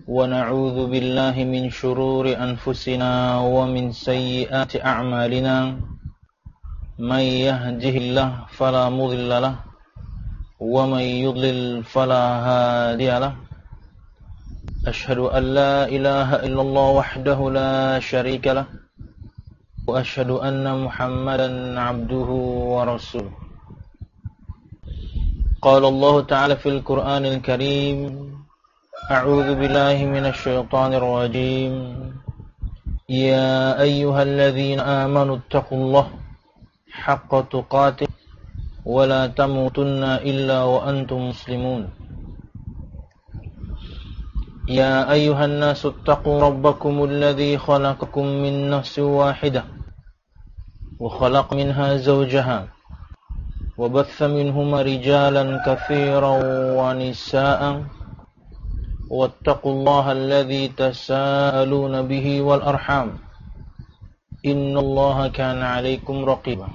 ونعوذ بالله من شرور أنفسنا ومن سيئات أعمالنا من يهده الله فلا مضل له ومن يضلل فلا هادي له أشهد أن لا إله إلا الله وحده لا شريك له وأشهد أن محمدا عبده ورسوله قال الله تعالى في القرآن الكريم أعوذ بالله من الشيطان الرجيم يا أيها الذين آمنوا اتقوا الله حق تقاته ولا تموتن إلا وأنتم مسلمون يا أيها الناس اتقوا ربكم الذي خلقكم من نفس واحدة وخلق منها زوجها وبث منهما رجالا كثيرا ونساء واتقوا الله الذي تساءلون به والأرحام إن الله كان عليكم رقيبا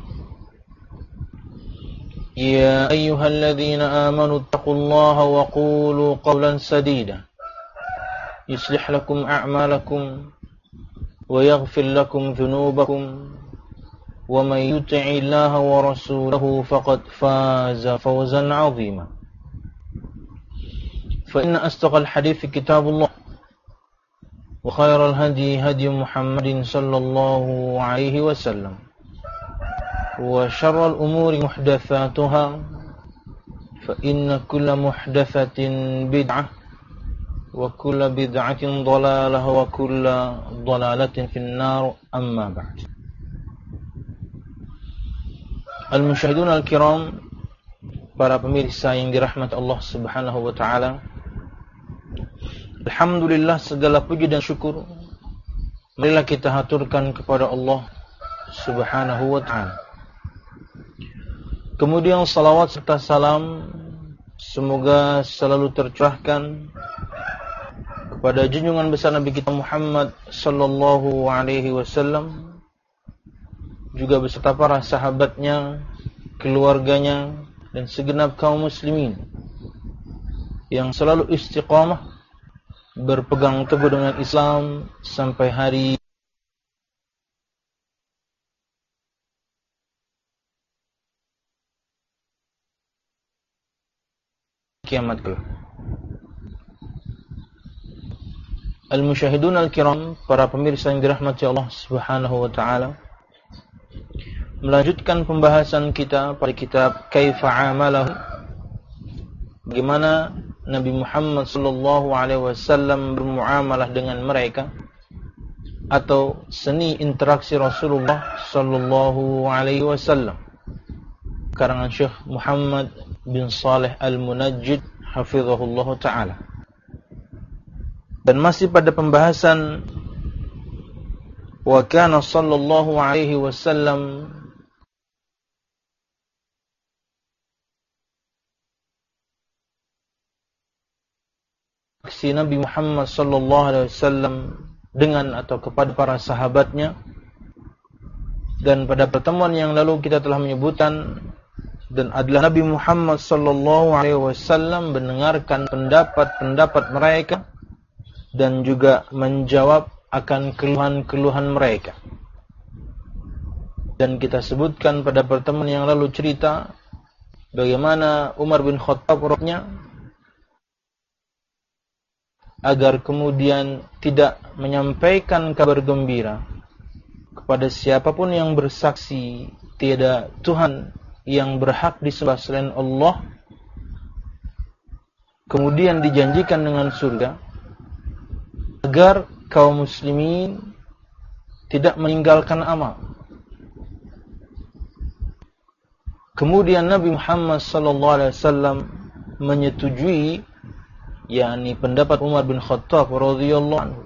يا أيها الذين آمنوا اتقوا الله وقولوا قولا سديدا يصلح لكم أعمالكم ويغفر لكم ذنوبكم ومن يطع الله ورسوله فقد فاز فوزا عظيما فإن أصدق الحديث كتاب الله وخير الهدي هدي محمد صلى الله عليه وسلم وشر الأمور محدثاتها فإن كل محدثة بدعة وكل بدعة ضلالة وكل ضلالة في النار أما بعد Al-Musyahidun Al-Kiram, para pemirsa yang dirahmati Allah Subhanahu wa Ta'ala, alhamdulillah, segala puji dan syukur marilah kita haturkan kepada Allah Subhanahu wa Ta'ala. Kemudian salawat serta salam semoga selalu tercurahkan kepada junjungan besar Nabi kita Muhammad sallallahu alaihi wasallam, juga beserta para sahabatnya, keluarganya, dan segenap kaum muslimin yang selalu istiqamah berpegang teguh dengan Islam sampai hari kiamat kelak. Al-Musyahidun Al-Kiram, para pemirsa yang dirahmati Allah Subhanahu wa Ta'ala, melanjutkan pembahasan kita pada kitab Kaifa Amalahu, bagaimana Nabi Muhammad sallallahu alaihi wasallam bermuamalah dengan mereka, atau seni interaksi Rasulullah sallallahu alaihi wasallam, karangan Syekh Muhammad bin Saleh Al-Munajjid hafizahullah taala. Dan masih pada pembahasan wa kana sallallahu alaihi wasallam aksi Nabi Muhammad sallallahu alaihi wasallam dengan atau kepada para sahabatnya. Dan pada pertemuan yang lalu kita telah menyebutkan dan adalah Nabi Muhammad sallallahu alaihi wasallam mendengarkan pendapat-pendapat mereka dan juga menjawab akan keluhan-keluhan mereka. Dan kita sebutkan pada pertemuan yang lalu cerita bagaimana Umar bin Khattab radhiyallahu agar kemudian tidak menyampaikan kabar gembira kepada siapapun yang bersaksi tiada Tuhan yang berhak disembah selain Allah, kemudian dijanjikan dengan surga, agar kaum muslimin tidak meninggalkan amal. Kemudian Nabi Muhammad sallallahu alaihi wasallam menyetujui yakni pendapat Umar bin Khattab radhiyallahu anhu.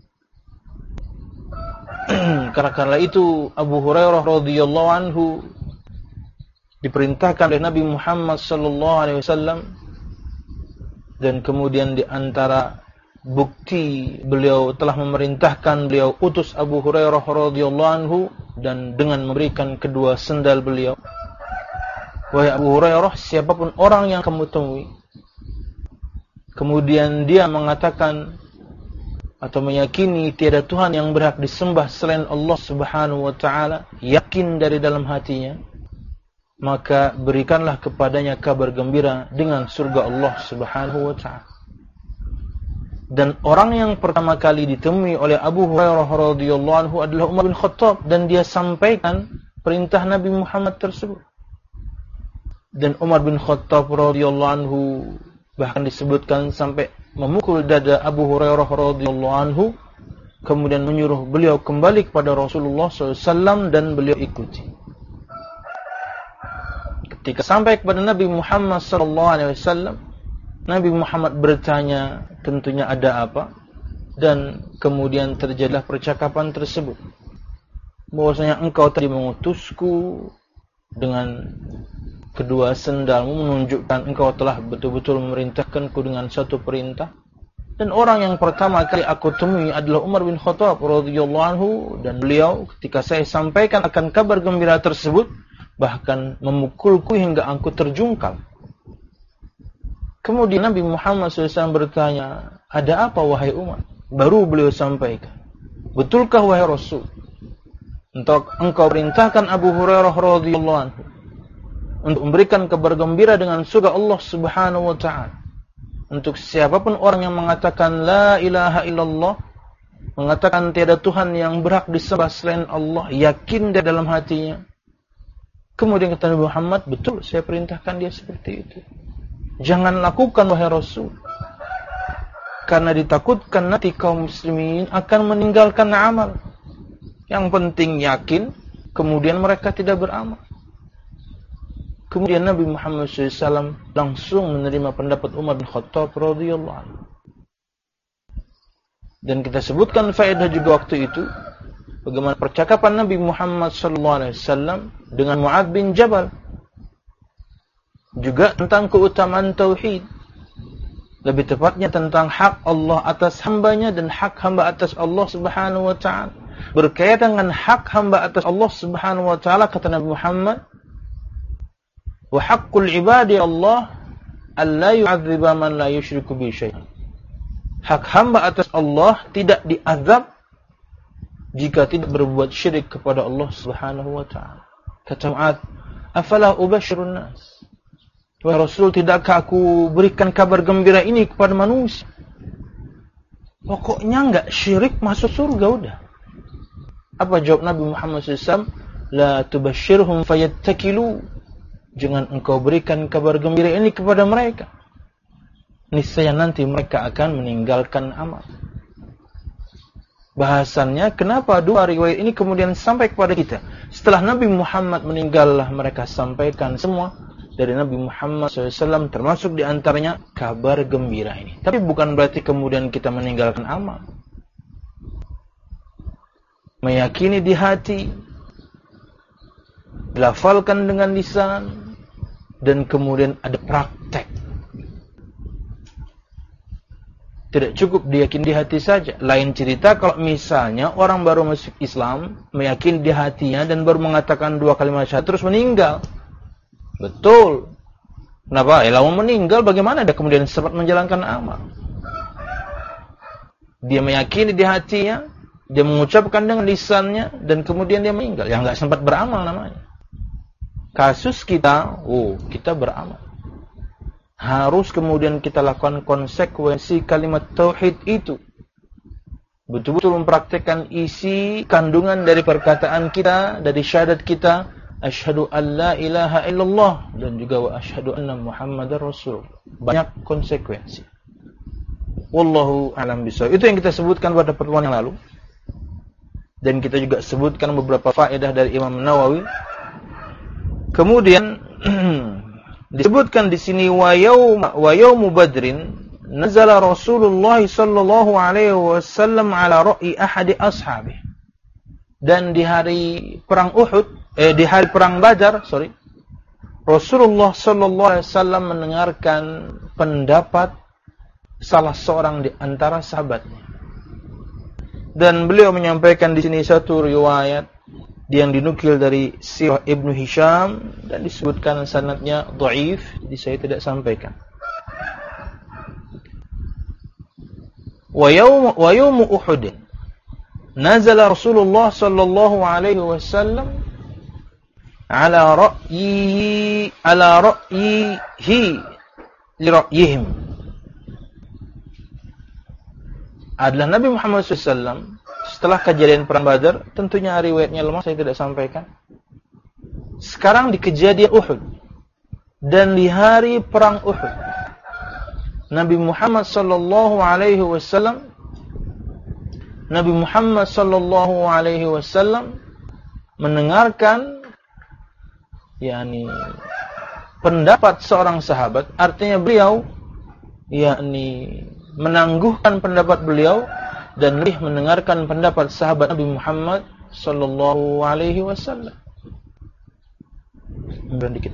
Karena itu Abu Hurairah radhiyallahu anhu diperintahkan oleh Nabi Muhammad sallallahu alaihi wasallam, dan kemudian di antara bukti beliau telah memerintahkan, beliau utus Abu Hurairah radhiyallahu anhu dan dengan memberikan kedua sendal beliau, wahai Abu Hurairah, siapapun orang yang kamu temui kemudian dia mengatakan atau meyakini tiada Tuhan yang berhak disembah selain Allah Subhanahu wa taala, yakin dari dalam hatinya, maka berikanlah kepadanya kabar gembira dengan surga Allah Subhanahu wa taala. Dan orang yang pertama kali ditemui oleh Abu Hurairah radhiyallahu anhu adalah Umar bin Khattab, dan dia sampaikan perintah Nabi Muhammad tersebut. Dan Umar bin Khattab radhiyallahu anhu bahkan disebutkan sampai memukul dada Abu Hurairah radhiyallahu anhu, kemudian menyuruh beliau kembali kepada Rasulullah SAW dan beliau ikuti. Ketika sampai kepada Nabi Muhammad SAW, Nabi Muhammad bertanya tentunya ada apa, dan kemudian terjadilah percakapan tersebut. Bahwasanya engkau tadi mengutusku dengan kedua sendalmu, menunjukkan engkau telah betul-betul memerintahkanku dengan satu perintah. Dan orang yang pertama kali aku temui adalah Umar bin Khattab radhiyallahu anhu, dan beliau ketika saya sampaikan akan kabar gembira tersebut bahkan memukulku hingga aku terjungkal. Kemudian Nabi Muhammad SAW bertanya, ada apa wahai Umar? Baru beliau sampaikan, betulkah wahai Rasul, engkau perintahkan Abu Hurairah radhiyallahu anhu untuk memberikan kabar gembira dengan surga Allah Subhanahu wa taala untuk siapapun orang yang mengatakan la ilaha illallah, mengatakan tiada Tuhan yang berhak disembah selain Allah, yakin di dalam hatinya. Kemudian kata Nabi Muhammad, betul, saya perintahkan dia seperti itu. Jangan lakukan wahai Rasul, karena ditakutkan nanti kaum muslimin akan meninggalkan amal. Yang penting yakin, kemudian mereka tidak beramal. Kemudian Nabi Muhammad SAW langsung menerima pendapat Umar bin Khattab radhiyallahu anhu. Dan kita sebutkan faedah juga waktu itu, bagaimana percakapan Nabi Muhammad SAW dengan Mu'adz bin Jabal, juga tentang keutamaan tauhid, lebih tepatnya tentang hak Allah atas hambanya dan hak hamba atas Allah Subhanahu wa taala. Berkaitan dengan hak hamba atas Allah Subhanahu wa taala, kata Nabi Muhammad, wa haqqul ibadi Allah alla yu'adziba man la yusyriku bi syai'an. Hak hamba atas Allah tidak diazab jika tidak berbuat syirik kepada Allah Subhanahu wa taala. Kata Mu'adz, afala ubashirun nas? Wahai Rasul, tidakkah aku berikan kabar gembira ini kepada manusia? Pokoknya enggak syirik masuk surga udah. Apa jawab Nabi Muhammad SAW? La tubashirhum fayattakilu. Jangan engkau berikan kabar gembira ini kepada mereka, niscaya nanti mereka akan meninggalkan amal. Bahasannya, kenapa dua riwayat ini kemudian sampai kepada kita? Setelah Nabi Muhammad meninggallah mereka sampaikan semua dari Nabi Muhammad SAW, termasuk diantaranya kabar gembira ini. Tapi bukan berarti kemudian kita meninggalkan amal. Meyakini di hati, dilafalkan dengan lisan, dan kemudian ada praktek. Tidak cukup diyakini di hati saja. Lain cerita kalau misalnya orang baru masuk Islam, meyakini di hatinya dan baru mengatakan dua kalimat syahadat terus meninggal. Betul. Kenapa? Lalu meninggal, bagaimana dia kemudian sempat menjalankan amal? Dia meyakini di hatinya, dia mengucapkan dengan lisannya, dan kemudian dia meninggal. Yang nggak sempat beramal namanya. Kasus kita, kita beramal. Harus kemudian kita lakukan konsekuensi kalimat tauhid itu. Betul-betul mempraktikkan isi kandungan dari perkataan kita, dari syahadat kita, asyhadu an la ilaha illallah, dan juga wa asyhadu anna Muhammadar Rasul. Banyak konsekuensi. Wallahu a'lam bishawab. Itu yang kita sebutkan pada pertemuan yang lalu. Dan kita juga sebutkan beberapa faedah dari Imam Nawawi. Kemudian disebutkan di sini wa yaumu badrin nazala Rasulullah sallallahu alaihi wasallam ala ra'i ahadi ashabi. Dan di hari perang Uhud, di hari perang Badar, Rasulullah sallallahu alaihi wasallam mendengarkan pendapat salah seorang di antara sahabatnya. Dan beliau menyampaikan di sini satu riwayat yang dinukil dari Sirah Ibnu Hisham dan disebutkan sanadnya dhaif, jadi saya tidak sampaikan. wa yawm Uhud nazala Rasulullah sallallahu alaihi wasallam ala ra'yihi li ra'yihim. Adalah Nabi Muhammad SAW setelah kejadian perang Badar, tentunya riwayatnya lemah, saya tidak sampaikan. Sekarang di kejadian Uhud dan di hari perang Uhud, Nabi Muhammad sallallahu alaihi wasallam mendengarkan pendapat seorang sahabat, artinya beliau menangguhkan pendapat beliau dan lebih mendengarkan pendapat sahabat Nabi Muhammad sallallahu alaihi wasallam. Dikit.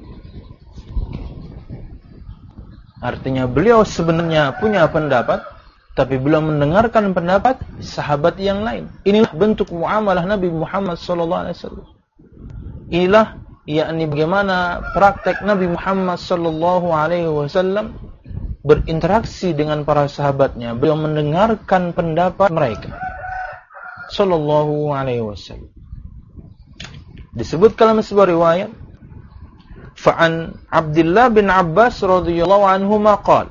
Artinya beliau sebenarnya punya pendapat, tapi beliau mendengarkan pendapat sahabat yang lain. Inilah bentuk muamalah Nabi Muhammad sallallahu alaihi wasallam. Inilah bagaimana praktek Nabi Muhammad sallallahu alaihi wasallam berinteraksi dengan para sahabatnya. Beliau mendengarkan pendapat mereka sallallahu alaihi wasallam. Disebut dalam sebuah riwayat, fa'an Abdullah bin Abbas radhiyallahu anhuma qala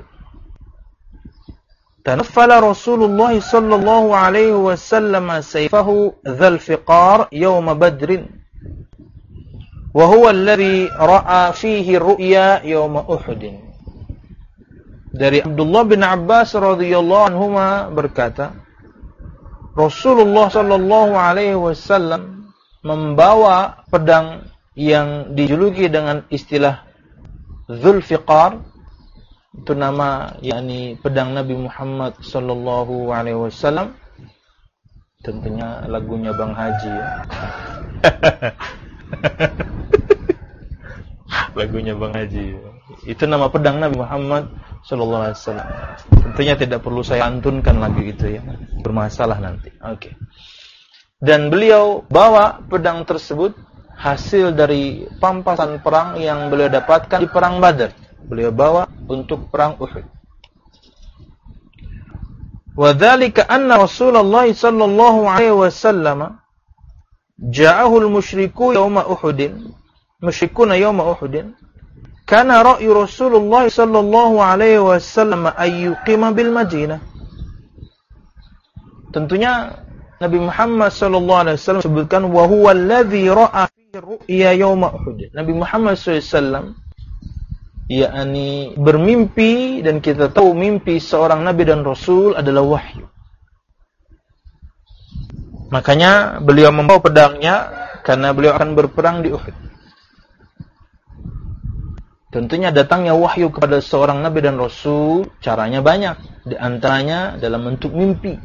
tanaffala Rasulullah sallallahu alaihi wasallam sayfahu dzal fiqar yawm Badr wa huwa alladhi ra'a fihi ru'ya yawm Uhud. Dari Abdullah bin Abbas radhiyallahu anhuma berkata, Rasulullah sallallahu alaihi wasallam membawa pedang yang dijuluki dengan istilah Dzulfiqar. Itu nama pedang Nabi Muhammad sallallahu alaihi wasallam. Tentunya lagunya Bang Haji ya. Lagunya Bang Haji. Itu nama pedang Nabi Muhammad sallallahu alaihi wasallam. Tentunya tidak perlu saya antunkan lagu itu ya. Bermasalah nanti. Oke. Dan beliau bawa pedang tersebut hasil dari pampasan perang yang beliau dapatkan di perang Badar. Beliau bawa untuk perang Uhud. Wa dzalika anna Rasulullah sallallahu alaihi wasallam ja'ahu al-musyriku yawma Uhud. Musyrikuna yawma Uhud. Kana ra'yu Rasulullah sallallahu alaihi wasallam ayyuqima bil Madinah. Tentunya Nabi Muhammad sallallahu alaihi wasallam sebutkan wa huwa alladhi ra'a fi ru'ya yawma Uhud. Nabi Muhammad sallallahu alaihi wasallam bermimpi, dan kita tahu mimpi seorang nabi dan rasul adalah wahyu. Makanya beliau membawa pedangnya karena beliau akan berperang di Uhud. Tentunya datangnya wahyu kepada seorang nabi dan rasul caranya banyak, di antaranya dalam bentuk mimpi.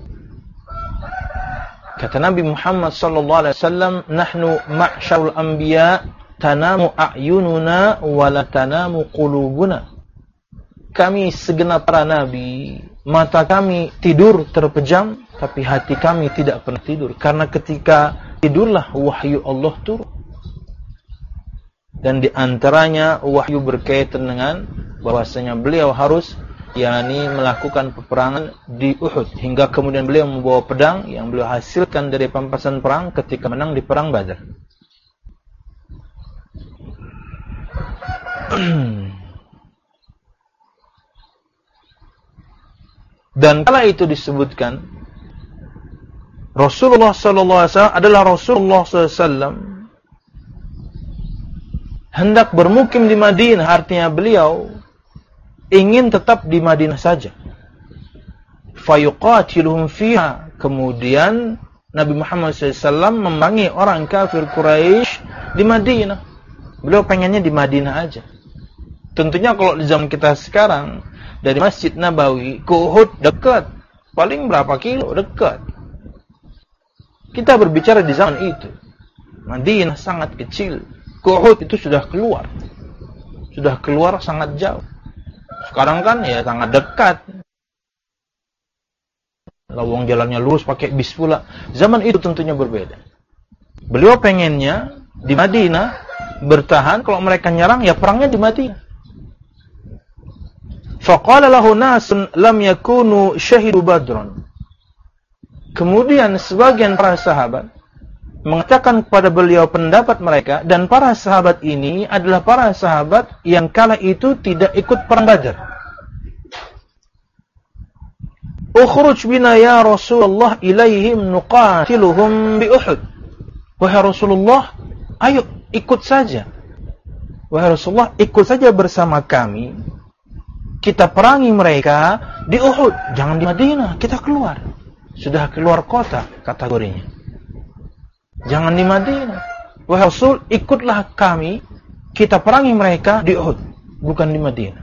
Kata Nabi Muhammad sallallahu alaihi wasallam, "Nahnu ma'syarul anbiya tanamu a'yununa wa la tanamu qulubuna." Kami segenap para nabi, mata kami tidur terpejam, tapi hati kami tidak pernah tidur. Karena ketika tidurlah wahyu Allah turun. Dan di antaranya wahyu berkaitan dengan bahwasanya beliau harus melakukan peperangan di Uhud, hingga kemudian beliau membawa pedang yang beliau hasilkan dari pampasan perang ketika menang di perang Badar. Dan kala itu disebutkan Rasulullah sallallahu alaihi wasallam adalah Rasulullah sallallahu alaihi wasallam hendak bermukim di Madinah, artinya beliau ingin tetap di Madinah saja. Fayuqatiluhum fiha. Kemudian Nabi Muhammad SAW memerangi orang kafir Quraisy di Madinah. Beliau pengennya di Madinah aja. Tentunya kalau di zaman kita sekarang, dari Masjid Nabawi ke Uhud dekat. Paling berapa kilo? Dekat. Kita berbicara di zaman itu. Madinah sangat kecil. Ke Uhud itu sudah keluar. Sudah keluar sangat jauh. Sekarang kan sangat dekat. Lawang jalannya lurus, pakai bis pula. Zaman itu tentunya berbeda. Beliau pengennya di Madinah bertahan, kalau mereka nyerang perangnya di Madinah. Faqala lahu nasun lam yakunu syahidu badran. Kemudian sebagian para sahabat mengatakan kepada beliau pendapat mereka, dan para sahabat ini adalah para sahabat yang kala itu tidak ikut perang Badar. Ukhruj bina ya Rasulullah ilaihim nuqatiluhum bi Uhud. Wahai Rasulullah, ayo ikut saja. Wahai Rasulullah, ikut saja bersama kami. Kita perangi mereka di Uhud. Jangan di Madinah, kita keluar. Sudah keluar kota kategorinya. Jangan di Madinah. Wahai Rasul, ikutlah kami. Kita perangi mereka di Uhud, bukan di Madinah.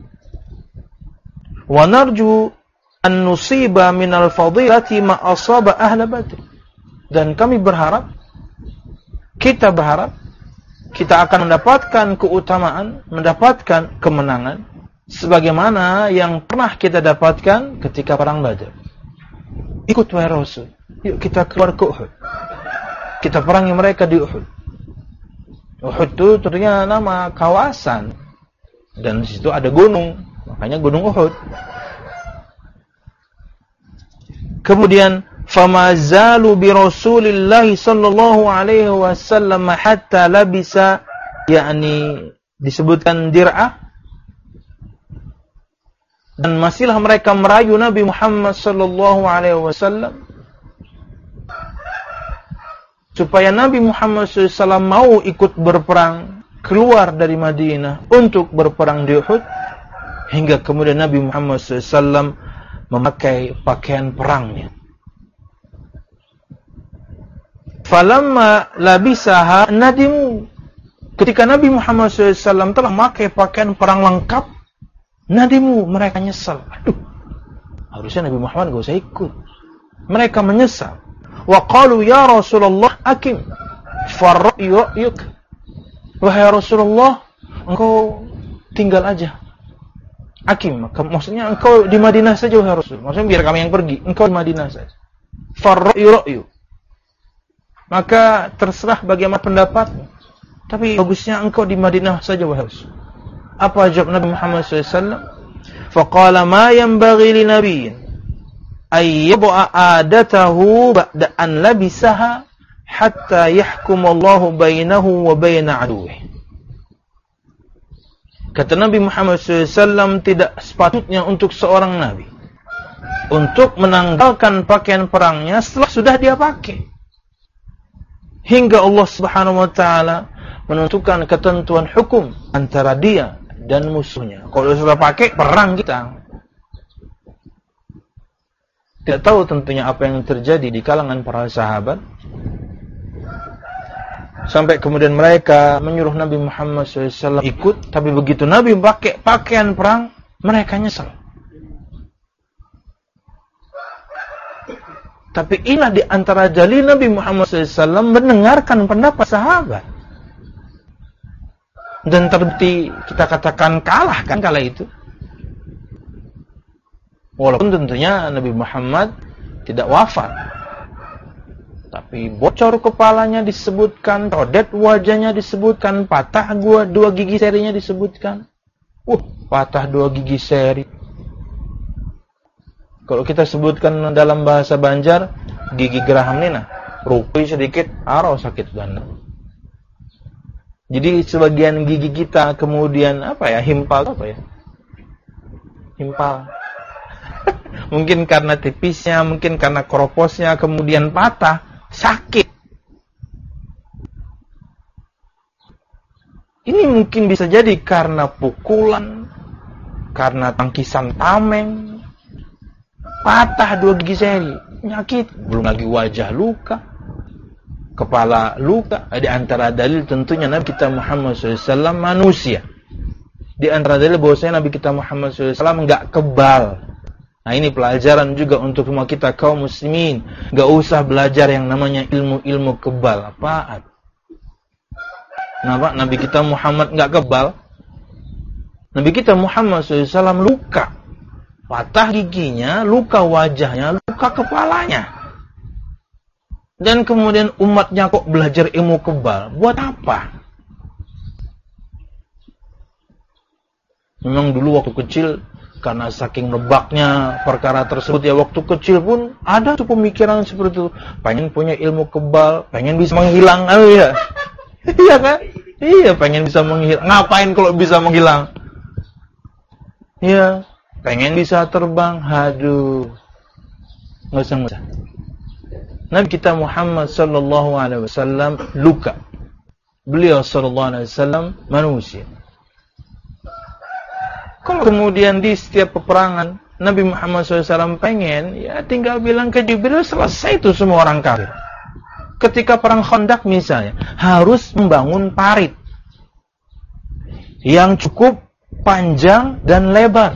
Wa narju an nusiba minal fadilati ma asaba ahla Badr. Dan kami berharap, kita berharap, kita akan mendapatkan keutamaan, mendapatkan kemenangan, sebagaimana yang pernah kita dapatkan ketika perang Badar. Ikut wahai Rasul. Yuk kita keluar ke Uhud. Kita perangi mereka di Uhud. Uhud itu ternyata nama kawasan. Dan di situ ada gunung. Makanya Gunung Uhud. Kemudian, فَمَا زَالُوا بِرَسُولِ اللَّهِ صَلَّى اللَّهُ عَلَيْهِ وَسَلَّمَ حَتَّى لَبِسَ, yakni disebutkan dir'ah. Dan masihlah mereka merayu Nabi Muhammad sallallahu alaihi wasallam supaya Nabi Muhammad SAW mau ikut berperang, keluar dari Madinah untuk berperang di Uhud, hingga kemudian Nabi Muhammad SAW memakai pakaian perangnya. Falamma labisaha nadimu. Ketika Nabi Muhammad SAW telah memakai pakaian perang lengkap, nadimu, mereka nyesal. Aduh, harusnya Nabi Muhammad gak usah ikut. Mereka menyesal. Wa qalu ya Rasulullah akim farra'yuk. Wahai Rasulullah, engkau tinggal aja. Akim, maksudnya engkau di Madinah saja wahai Rasul. Maksudnya biar kami yang pergi, engkau di Madinah saja. Farra'yu. Maka terserah bagaimana pendapatmu. Tapi bagusnya engkau di Madinah saja wahai Rasul. Apa jawab Nabi Muhammad SAW? Faqala ma yanbaghi li nabiyyin ayyab'a adatahu ba'da an labisaha hatta yahkum Allahu bainahu wa baina aduwih. Kata Nabi Muhammad SAW, tidak sepatutnya untuk seorang Nabi untuk menanggalkan pakaian perangnya setelah sudah dia pakai, hingga Allah Subhanahu wa Ta'ala menentukan ketentuan hukum antara dia dan musuhnya. Kalau sudah pakai, perang kita. Tidak tahu tentunya apa yang terjadi di kalangan para sahabat, sampai kemudian mereka menyuruh Nabi Muhammad SAW ikut. Tapi begitu Nabi pakai pakaian perang, mereka nyesal. Tapi inilah di antara jali Nabi Muhammad SAW mendengarkan pendapat sahabat. Dan terbukti kita katakan kalah kan kala itu. Walaupun tentunya Nabi Muhammad tidak wafat. Tapi bocor kepalanya disebutkan, rodet wajahnya disebutkan, patah dua gigi serinya disebutkan. Patah 2 gigi seri. Kalau kita sebutkan dalam bahasa Banjar, gigi geraham nina, rukui sedikit, aro sakit banget. Jadi sebagian gigi kita kemudian himpal himpal. Mungkin karena tipisnya, mungkin karena kroposnya kemudian patah, sakit. Ini mungkin bisa jadi karena pukulan, karena tangkisan tameng, patah 2 gigi seri, penyakit, belum lagi wajah luka, kepala luka. Di antara dalil tentunya Nabi kita Muhammad SAW manusia. Di antara dalil bahwasanya Nabi kita Muhammad SAW enggak kebal. Nah, ini pelajaran juga untuk semua kita kaum muslimin. Enggak usah belajar yang namanya ilmu-ilmu kebal. Apaan? Kenapa Nabi kita Muhammad enggak kebal? Nabi kita Muhammad SAW luka, patah giginya, luka wajahnya, luka kepalanya. Dan kemudian umatnya kok belajar ilmu kebal. Buat apa? Memang dulu waktu kecil Karena saking rebaknya perkara tersebut, ya waktu kecil pun ada tuh pemikiran seperti itu. Pengen punya ilmu kebal, pengen bisa menghilang, ya. Iya kan? Iya, pengen bisa menghilang. Ngapain kalau bisa menghilang? Iya, pengen bisa terbang. Aduh, nggak usah. Nabi kita Muhammad sallallahu alaihi wasallam luka. Beliau sallallahu alaihi wasallam manusia. Kalau kemudian di setiap peperangan Nabi Muhammad SAW pengen, ya tinggal bilang ke Jibril, selesai itu semua orang kafir. Ketika perang Khandaq misalnya, harus membangun parit yang cukup panjang dan lebar,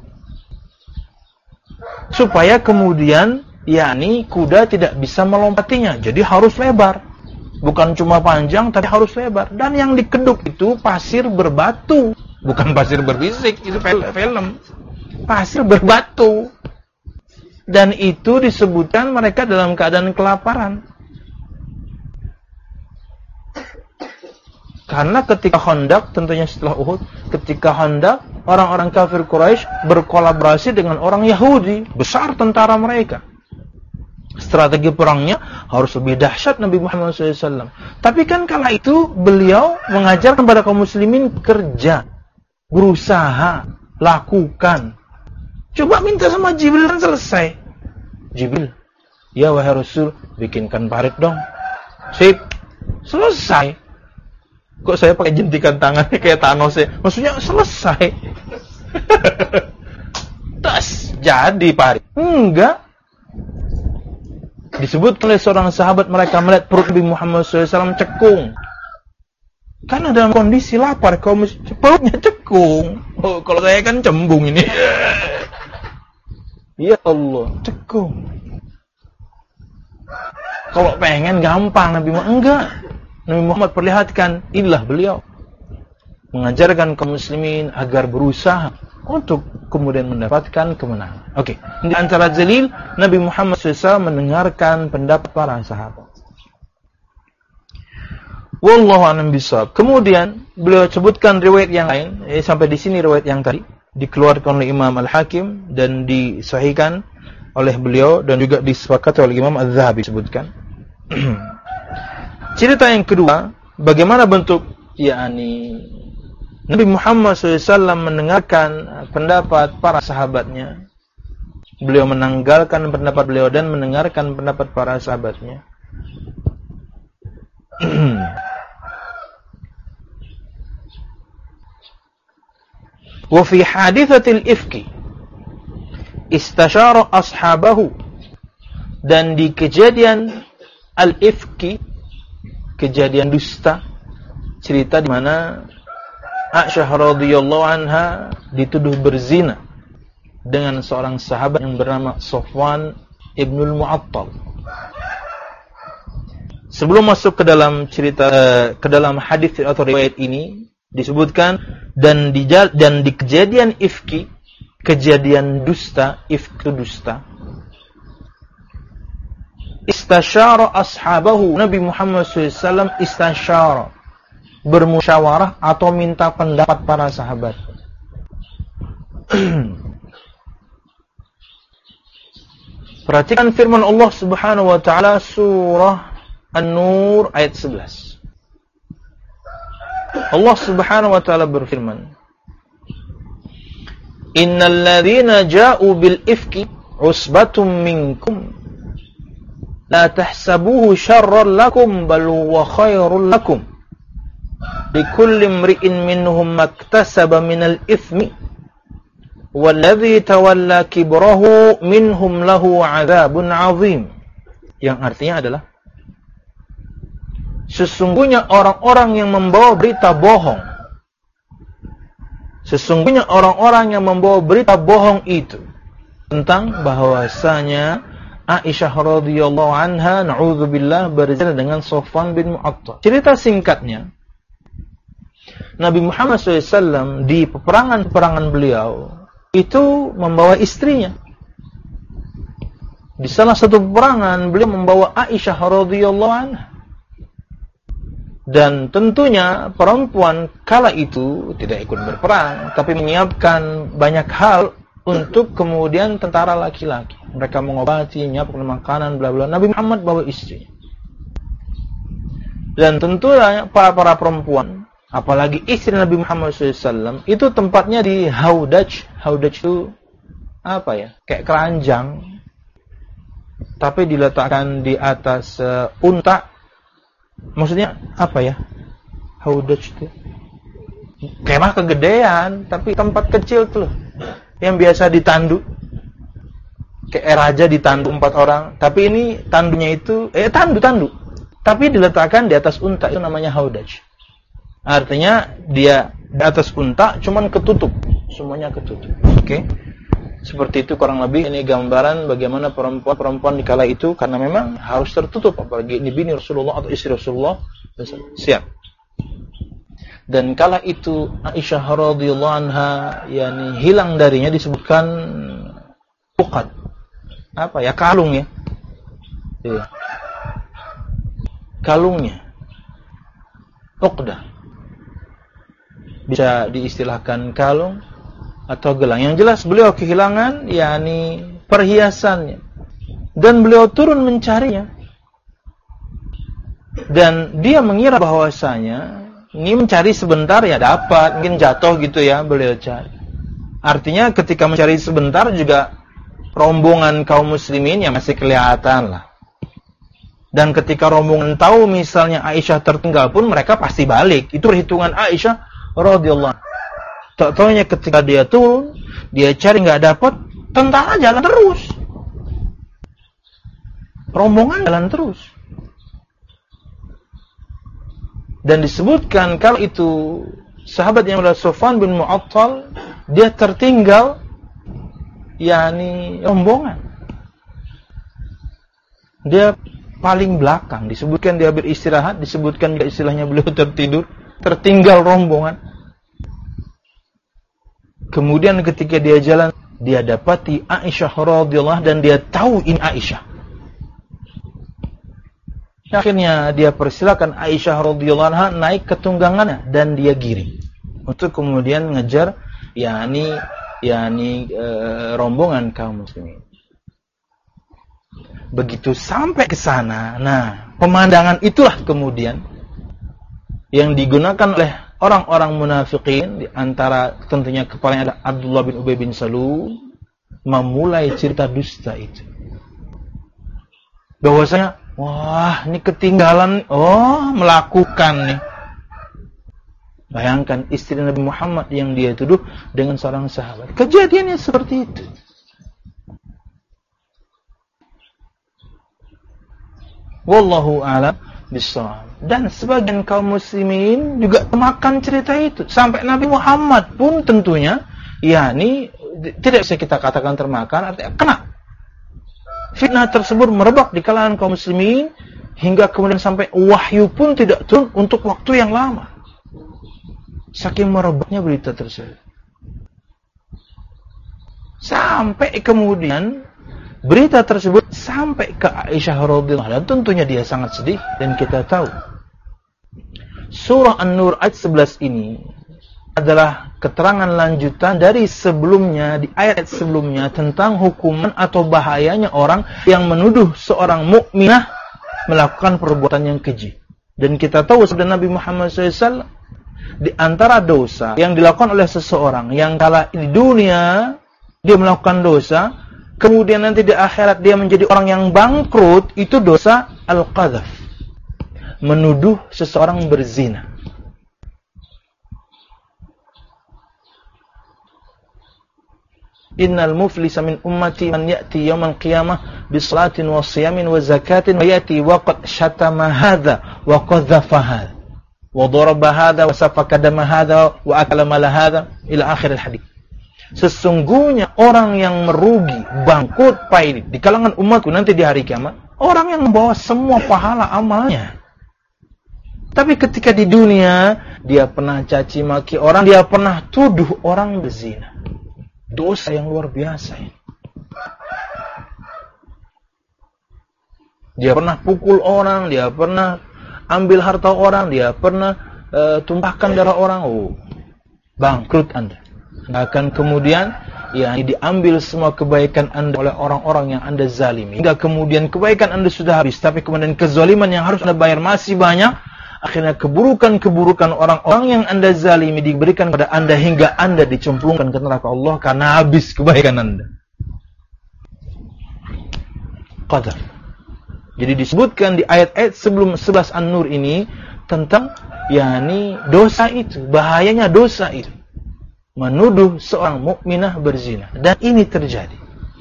supaya kemudian yakni kuda tidak bisa melompatinya. Jadi harus lebar, bukan cuma panjang tapi harus lebar. Dan yang dikeduk itu pasir berbatu, bukan pasir berbisik, itu film. Pasir berbatu. Dan itu disebutkan mereka dalam keadaan kelaparan. Karena ketika Khandaq, tentunya setelah Uhud, ketika Khandaq, orang-orang kafir Quraisy berkolaborasi dengan orang Yahudi. Besar tentara mereka. Strategi perangnya harus lebih dahsyat Nabi Muhammad SAW. Tapi kan kala itu beliau mengajarkan kepada kaum muslimin kerja, berusaha, lakukan. Coba minta sama Jibril dan selesai. Jibril, ya wahai Rasul, bikinkan parit dong. Sip, selesai. Kok saya pakai jentikan tangannya kayak Thanos ya? Maksudnya selesai. Tas, jadi parit. Enggak. Disebut oleh seorang sahabat, mereka melihat perut Nabi Muhammad SAW cekung. Karena dalam kondisi lapar, perutnya cekung. Oh, kalau saya kan cembung ini. Ya Allah, cekung. Kalau pengen gampang Nabi Muhammad, enggak. Nabi Muhammad perlihatkan, inilah beliau mengajarkan kaum muslimin agar berusaha untuk kemudian mendapatkan kemenangan. Oke, di antara dalil Nabi Muhammad SAW mendengarkan pendapat para sahabat. Wallahu a'lam bishawab. Kemudian beliau sebutkan riwayat yang lain, sampai di sini riwayat yang tadi dikeluarkan oleh Imam Al-Hakim dan disahihkan oleh beliau dan juga disepakati oleh Imam Az-Zahabi disebutkan. Cerita yang kedua, bagaimana bentuk yakni Nabi Muhammad SAW mendengarkan pendapat para sahabatnya. Beliau menanggalkan pendapat beliau dan mendengarkan pendapat para sahabatnya. Wa fi hadithatil ifki istashara ashabahu, dan di kejadian al-ifki, kejadian dusta, cerita di mana Aisyah radhiyallahu anha dituduh berzina dengan seorang sahabat yang bernama Safwan ibnul Mu'attal. Sebelum masuk ke dalam cerita, ke dalam hadis atau riwayat ini disebutkan dan di kejadian ifki, kejadian dusta, ifki dusta, istasyara ashabahu, Nabi Muhammad SAW istasyara, bermusyawarah atau minta pendapat para sahabat. Perhatikan firman Allah Subhanahu wa taala surah An-Nur ayat 11. Allah Subhanahu wa taala berfirman, Innal ladzina ja'u bil ifki usbatum minkum la tahsabuhu syarran lakum bal huwa khairul lakum likulli imri'in minhum maktasaba minal ithmi walladzi tawalla kibrahu minhum lahu 'adzabun 'adzim. Yang artinya adalah, sesungguhnya orang-orang yang membawa berita bohong, sesungguhnya orang-orang yang membawa berita bohong itu tentang bahwasanya Aisyah radhiyallahu anha na'udzubillah berzina dengan Safwan bin Mu'attal. Cerita singkatnya, Nabi Muhammad SAW di peperangan-peperangan beliau itu membawa istrinya. Di salah satu peperangan beliau membawa Aisyah radhiyallahu anha. Dan tentunya perempuan kala itu tidak ikut berperang, tapi menyiapkan banyak hal untuk kemudian tentara laki-laki. Mereka mengobati, nyiapkan makanan, bla bla. Nabi Muhammad bawa istri. Dan tentunya para perempuan, apalagi istri Nabi Muhammad SAW, itu tempatnya di haudaj. Haudaj itu apa ya? Kayak keranjang, tapi diletakkan di atas unta. Maksudnya apa ya? Haudaj itu kemah kegedean, tapi tempat kecil tuh yang biasa ditandu. Kayak raja ditandu 4 orang, tapi ini tandunya itu tandu. Tapi diletakkan di atas unta, itu namanya haudaj. Artinya dia di atas unta cuman ketutup, semuanya ketutup. Oke. Seperti itu kurang lebih ini gambaran bagaimana perempuan di kala itu, karena memang harus tertutup, apalagi ini bini Rasulullah atau istri Rasulullah. Siap. Dan kala itu Aisyah radhiyallahu anha hilang darinya disebutkan uqad. Apa ya? Kalung ya. Iya. Kalungnya. Uqdah. Bisa diistilahkan kalung atau gelang. Yang jelas beliau kehilangan perhiasannya. Dan beliau turun mencarinya. Dan dia mengira bahwasanya ini mencari sebentar ya dapat, mungkin jatuh gitu ya, beliau cari. Artinya ketika mencari sebentar juga rombongan kaum muslimin ya masih kelihatan lah. Dan ketika rombongan tahu misalnya Aisyah tertinggal pun mereka pasti balik. Itu perhitungan Aisyah radhiyallahu anha. Tak taunya ketika dia turun, dia cari nggak dapat, tentara jalan terus. Rombongan jalan terus. Dan disebutkan kalau itu sahabat yang adalah Sufyan bin Mu'attal, dia tertinggal rombongan. Dia paling belakang, disebutkan dia beristirahat, disebutkan istilahnya beliau tertinggal rombongan. Kemudian ketika dia jalan, dia dapati Aisyah radhiyallahu dan dia tahu ini Aisyah. Akhirnya dia persilakan Aisyah radhiyallahu anha naik ke tunggangannya dan dia giring untuk kemudian ngejar rombongan kaum muslimin. Begitu sampai ke sana, nah pemandangan itulah kemudian yang digunakan oleh orang-orang munafikin, di antara tentunya kepalanya ada Abdullah bin Ubay bin Salul, memulai cerita dusta itu. Bahwasanya wah, ini ketinggalan, melakukan nih. Bayangkan istri Nabi Muhammad yang dia tuduh dengan seorang sahabat. Kejadiannya seperti itu. Wallahu a'lam bishawab. Dan sebagian kaum muslimin juga termakan cerita itu. Sampai Nabi Muhammad pun tentunya, tidak bisa kita katakan termakan, artinya kena. Fitnah tersebut merebak di kalangan kaum muslimin hingga kemudian sampai wahyu pun tidak turun untuk waktu yang lama. Saking merebaknya berita tersebut. Sampai kemudian berita tersebut sampai ke Aisyah radhiyallahu anha, dan tentunya dia sangat sedih. Dan kita tahu surah An-Nur ayat 11 ini adalah keterangan lanjutan dari sebelumnya, di ayat sebelumnya, tentang hukuman atau bahayanya orang yang menuduh seorang mukminah melakukan perbuatan yang keji. Dan kita tahu sabda Nabi Muhammad SAW, di antara dosa yang dilakukan oleh seseorang yang kala di dunia dia melakukan dosa, kemudian nanti di akhirat dia menjadi orang yang bangkrut, itu dosa al-qadhaf, menuduh seseorang berzina. Innal muflisa min ummati man ya'ti yawmal qiyamah bi salatin wa siyamin wa zakatin wa ya'ti wa qad shatama hadha wa qadhafa hadha wa daraba hadha wa safaka dama hadha wa akala mala hadha ila akhir al-hadits. Sesungguhnya orang yang merugi, bangkrut, pahit di kalangan umatku nanti di hari kiamat, orang yang membawa semua pahala amalnya. Tapi ketika di dunia dia pernah caci maki orang, dia pernah tuduh orang berzina. Dosa yang luar biasa ini. Dia pernah pukul orang, dia pernah ambil harta orang, dia pernah tumpahkan darah orang. Bangkrut Anda. Akan kemudian yakni diambil semua kebaikan Anda oleh orang-orang yang Anda zalimi, hingga kemudian kebaikan Anda sudah habis, tapi kemudian kezaliman yang harus Anda bayar masih banyak, akhirnya keburukan-keburukan orang-orang yang Anda zalimi diberikan kepada Anda hingga Anda dicemplungkan ke neraka Allah karena habis kebaikan Anda. Qadar. Jadi disebutkan di ayat-ayat sebelum 11 An-Nur ini tentang yakni dosa itu, bahayanya dosa itu. Menuduh seorang mukminah berzina, dan ini terjadi.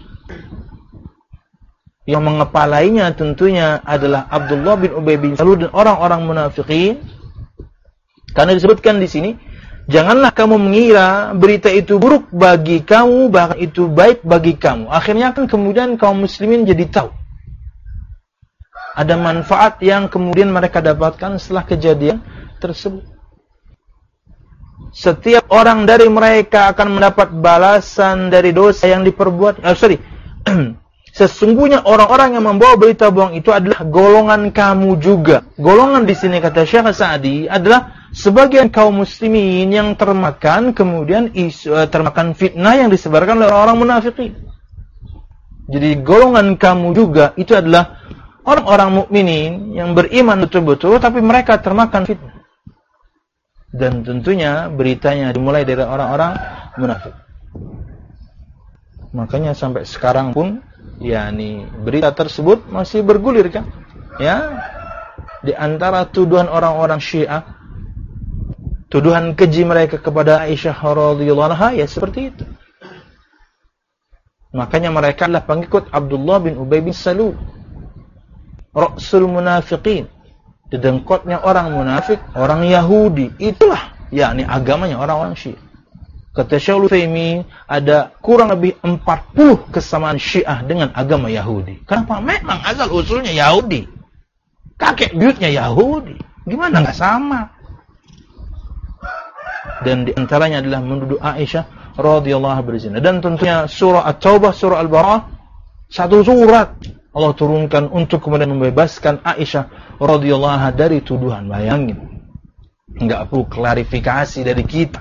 Yang mengepalainya tentunya adalah Abdullah bin Ubay bin Salul dan orang-orang munafikin. Karena disebutkan di sini, janganlah kamu mengira berita itu buruk bagi kamu, bahkan itu baik bagi kamu. Akhirnya kan kemudian kaum muslimin jadi tahu ada manfaat yang kemudian mereka dapatkan setelah kejadian tersebut. Setiap orang dari mereka akan mendapat balasan dari dosa yang diperbuat. Sesungguhnya orang-orang yang membawa berita bohong itu adalah golongan kamu juga. Golongan di sini kata Syekh Sa'di adalah sebagian kaum muslimin yang termakan kemudian termakan fitnah yang disebarkan oleh orang munafikin. Jadi golongan kamu juga itu adalah orang-orang mukminin yang beriman betul-betul, tapi mereka termakan fitnah. Dan tentunya beritanya dimulai dari orang-orang munafik. Makanya sampai sekarang pun, yakni berita tersebut masih bergulir kan? Ya, di antara tuduhan orang-orang Syiah, tuduhan keji mereka kepada Aisyah radhiyallahu anha, ya seperti itu. Makanya mereka adalah pengikut Abdullah bin Ubay bin Salul, Rasul munafiqin, dedengkotnya orang munafik, orang Yahudi. Itulah yakni agamanya orang-orang Syiah. Kata Syaikhul Utsaimin, ada kurang lebih 40 kesamaan Syiah dengan agama Yahudi. Kenapa? Memang asal usulnya Yahudi, kakek buyutnya Yahudi. Gimana nggak sama? Dan di antaranya adalah menuduh Aisyah radhiyallahu anha berzina. Dan tentunya surah At-Taubah, surah Al-Baqarah, satu surat Allah turunkan untuk kemudian membebaskan Aisyah radhiyallahu anha dari tuduhan. Bayangin, enggak perlu klarifikasi dari kita.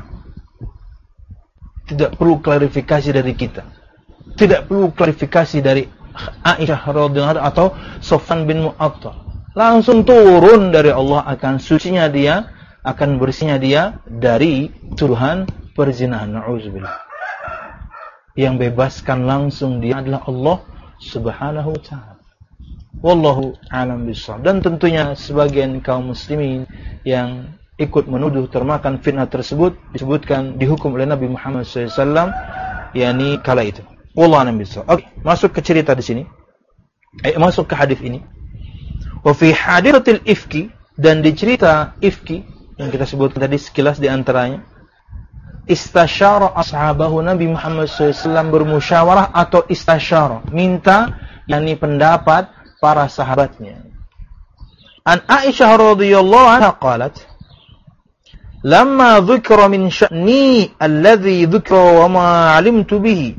Tidak perlu klarifikasi dari kita. Tidak perlu klarifikasi dari Aisyah radhiyallahu anha atau Sofwan bin Mu'attal. Langsung turun dari Allah, akan sucinya dia, akan bersihnya dia dari tuduhan perzinahan. Na'udzubillah. Yang bebaskan langsung dia adalah Allah Subhanahu wa ta'ala. Wallahu a'lam bishawab. Dan tentunya sebagian kaum muslimin yang ikut menuduh termakan fitnah tersebut disebutkan dihukum oleh Nabi Muhammad SAW, yakni kala itu. Wallahu a'lam bishawab. Oke, masuk ke cerita di sini. Masuk ke hadis ini. Wa fi hadiratil ifki, dan di cerita ifki yang kita sebutkan tadi sekilas di antaranya, istasyara ashabahu, Nabi Muhammad SAW bermusyawarah atau istasyara, minta yakni pendapat para sahabatnya. An Aisyah radhiyallahu anha qalat, lamma dzukira min sya'ni alladhi dzukira wa ma 'alimtu bihi,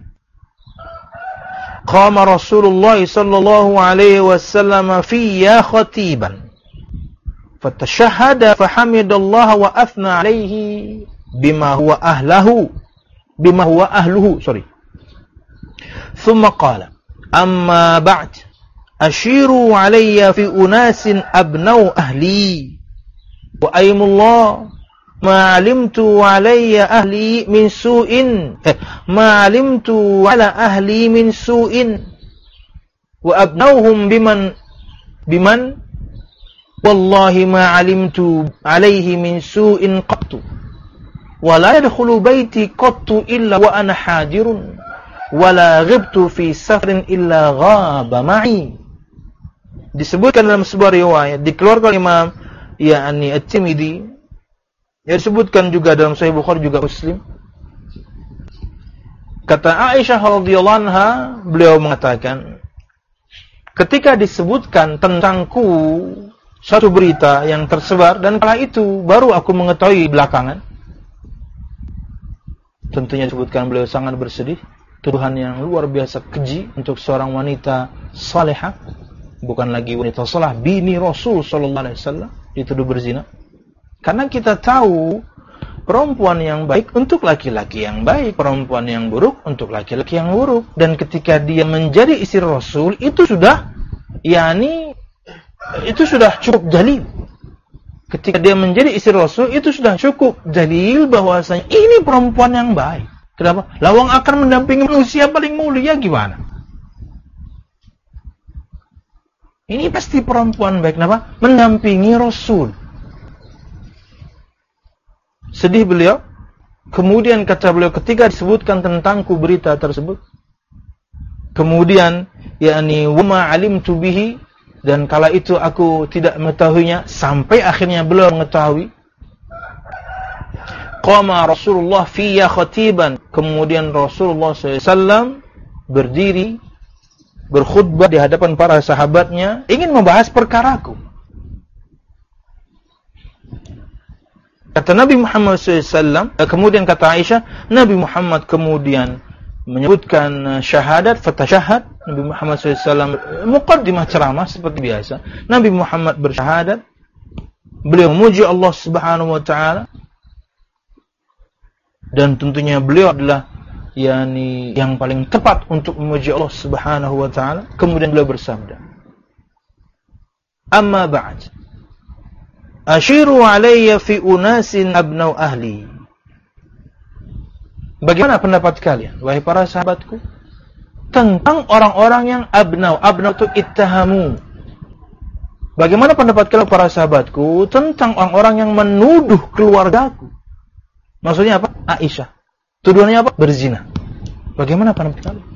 qama Rasulullah sallallahu alaihi wasallam fiyya khatiban fatashahhada fahamidallaha wa athna alaihi bima huwa ahluhu thumma qala amma ba'd ashiru alayya fi unasin abnau ahli wa aymullah ma alimtu alayya ahli min su'in ma alimtu ala ahli min su'in wa abnauhum biman wallahi ma alimtu alayhi min su'in qattu wala yadkhulu baiti qattu illa wa ana hadirun wala ghibtu fi safarin illa ghaba ma'i. Disebutkan dalam sebuah riwayat dikeluarkan Imam yakni At-Tirmidzi, ya disebutkan juga dalam Sahih Bukhari juga Muslim. Kata Aisyah radhiyallahu anha, beliau mengatakan, ketika disebutkan tentangku satu berita yang tersebar, dan kala itu baru aku mengetahui belakangan. Tentunya disebutkan beliau sangat bersedih, tuduhan yang luar biasa keji untuk seorang wanita salihah, bukan lagi wanita saleh, bini Rasul sallallahu alaihi wasallam, dituduh berzina. Karena kita tahu Perempuan yang baik untuk laki-laki yang baik, perempuan yang buruk untuk laki-laki yang buruk. Dan ketika dia menjadi istri Rasul, itu sudah itu sudah cukup dalil. Ketika dia menjadi istri Rasul, itu sudah cukup dalil bahwasanya ini perempuan yang baik. Kenapa? Lawang akan mendampingi manusia paling mulia gimana? Ini pasti perempuan baik. Kenapa? Mendampingi Rasul. Sedih beliau. Kemudian kata beliau ketika disebutkan tentangku berita tersebut. Kemudian wama alimtu bihi, dan kala itu aku tidak mengetahuinya, sampai akhirnya beliau mengetahui. Qama Rasulullah fiyya khatiban. Kemudian Rasulullah SAW berdiri berkhutbah di hadapan para sahabatnya ingin membahas perkaraku. Kata Nabi Muhammad SAW, kemudian kata Aisyah, Nabi Muhammad kemudian menyebutkan syahadat, fatashahad. Nabi Muhammad SAW muqaddimah ceramah seperti biasa. Nabi Muhammad bersyahadat, beliau memuji Allah Subhanahu wa taala, dan tentunya beliau adalah yang paling tepat untuk memuji Allah Subhanahu wa taala. Kemudian beliau bersabda, amma ba'd, ashiru alayya fi unasin abnau ahli. Bagaimana pendapat kalian, wahai para sahabatku, tentang orang-orang yang abnau itu ittahamu. Bagaimana pendapat kalian para sahabatku tentang orang-orang yang menuduh keluargaku? Maksudnya apa? Aisyah. Tuduhannya apa? Berzina. Bagaimana pendapat kalian?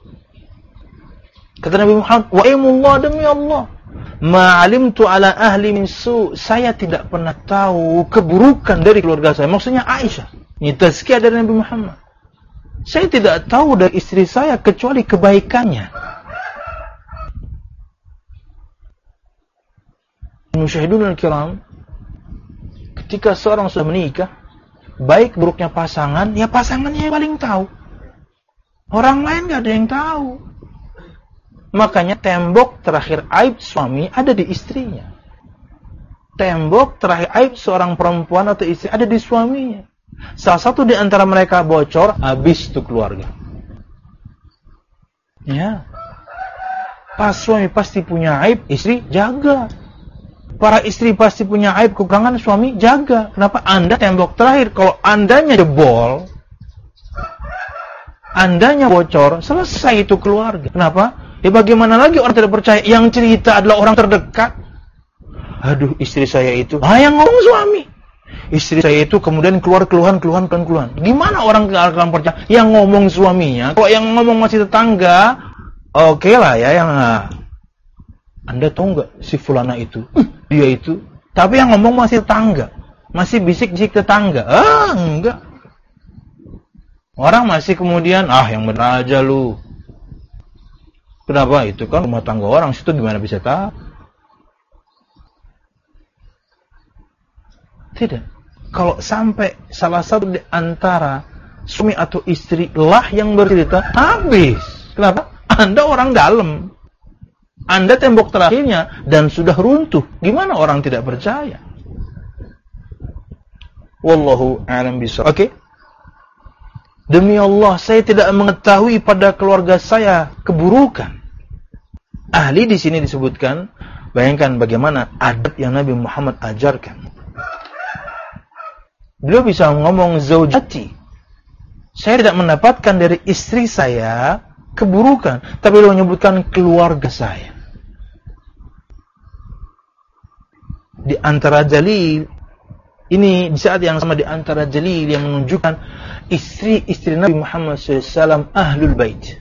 Kata Nabi Muhammad, wa aimullah, demi Allah, ma'alimtu ala ahli min su', saya tidak pernah tahu keburukan dari keluarga saya. Maksudnya Aisyah. Ini tazkiyah dari Nabi Muhammad. Saya tidak tahu dari istri saya kecuali kebaikannya. Musyahidun al-kiram, ketika seorang sudah menikah, baik buruknya pasangan, ya pasangannya yang paling tahu. Orang lain gak ada yang tahu. Makanya tembok terakhir aib suami ada di istrinya. Tembok terakhir aib seorang perempuan atau istri ada di suaminya. Salah satu di antara mereka bocor, habis itu keluarga. Ya. Pas suami pasti punya aib, istri jaga. Para istri pasti punya aib, kekurangan, suami jaga. Kenapa? Anda tembok terakhir. Kalau andanya jebol, andanya bocor, selesai itu keluarga. Kenapa? Ya bagaimana lagi orang tidak percaya? Yang cerita adalah orang terdekat. Aduh, istri saya itu. Yang ngomong suami. Istri saya itu kemudian keluar keluhan. Gimana orang akan percaya? Yang ngomong suaminya. Kalau yang ngomong masih tetangga, oke lah ya. Yang Anda tahu nggak si fulana itu? Dia itu. Tapi yang ngomong masih tetangga. Masih bisik-bisik tetangga. Enggak. Orang masih kemudian, yang benar aja lu. Kenapa? Itu kan rumah tangga orang, situ gimana bisa tahu? Tidak. Kalau sampai salah satu di antara suami atau istri lah yang bercerita, habis. Kenapa? Anda orang dalam. Anda tembok terakhirnya dan sudah runtuh. Gimana orang tidak percaya? Wallahu a'lam bishawab. Oke. Demi Allah, saya tidak mengetahui pada keluarga saya keburukan. Ahli di sini disebutkan, bayangkan bagaimana adab yang Nabi Muhammad ajarkan. Beliau bisa ngomong zaujati. Saya tidak mendapatkan dari istri saya keburukan, tapi beliau menyebutkan keluarga saya. Di antara dalil ini, di saat yang sama di antara dalil yang menunjukkan istri-istri Nabi Muhammad SAW ahlul bait.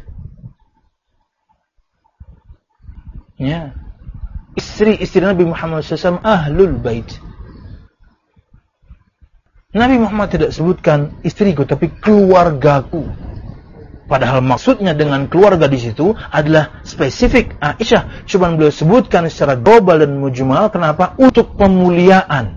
Ya. Istri-istri Nabi Muhammad SAW ahlul bait. Nabi Muhammad tidak sebutkan istriku, tapi keluargaku. Padahal maksudnya dengan keluarga di situ adalah spesifik Aisyah. Cuma beliau sebutkan secara global dan mujmal. Kenapa? Untuk pemuliaan.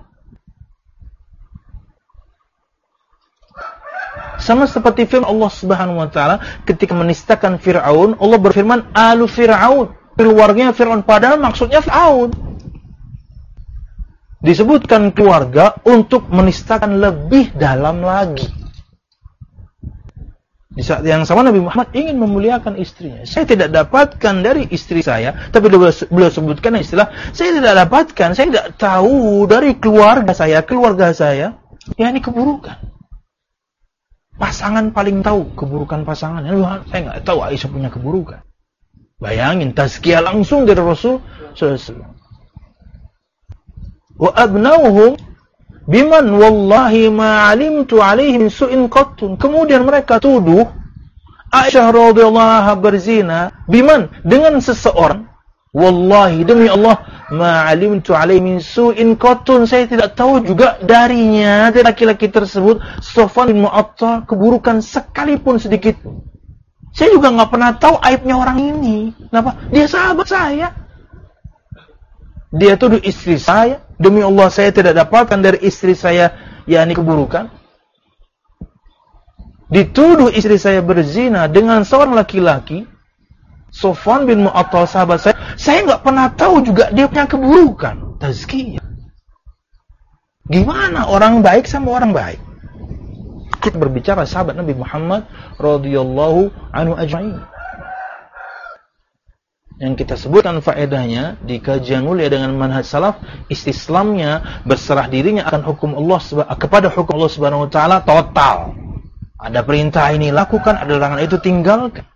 Sama seperti firman Allah Subhanahu wa taala ketika menistakan Firaun, Allah berfirman alu Firaun, keluarganya Firaun, padahal maksudnya Firaun. disebutkan keluarga untuk menistakan lebih dalam lagi. Di saat yang sama Nabi Muhammad ingin memuliakan istrinya. Saya tidak dapatkan dari istri saya, tapi beliau sebutkan istilah, saya tidak dapatkan, saya tidak tahu dari keluarga saya, ya ini keburukan. Pasangan paling tahu keburukan pasangan. Saya nggak tahu Aisyah punya keburukan. Bayangin, tazkiyah langsung dari Rasul SAW. Wa abnauhum biman wallahi ma alimtu alaihi min su'in qattun. Kemudian mereka tuduh Aisyah radhiyallahu anha berzina biman, dengan seseorang, wallahi demi Allah ma alimtu alaihi min su'in qattun, saya tidak tahu juga darinya, dari laki-laki tersebut, Sofwan bin Mu'attal, keburukan sekalipun sedikit. Saya juga enggak pernah tahu aibnya orang ini. Kenapa? Dia sahabat saya. Dia tuduh istri saya, demi Allah saya tidak dapatkan dari istri saya yakni keburukan. Dituduh istri saya berzina dengan seorang laki-laki, Sofwan bin Mu'attal, sahabat saya enggak pernah tahu juga dia punya keburukan. Tazkiyah. Gimana orang baik sama orang baik? Kita berbicara sahabat Nabi Muhammad radhiyallahu anhu ajma'in. Yang kita sebutkan faedahnya di kajian mulia dengan manhaj salaf, istislamnya, berserah dirinya akan hukum Allah, kepada hukum Allah Subhanahu wa taala total. Ada perintah ini lakukan, ada larangan itu tinggalkan.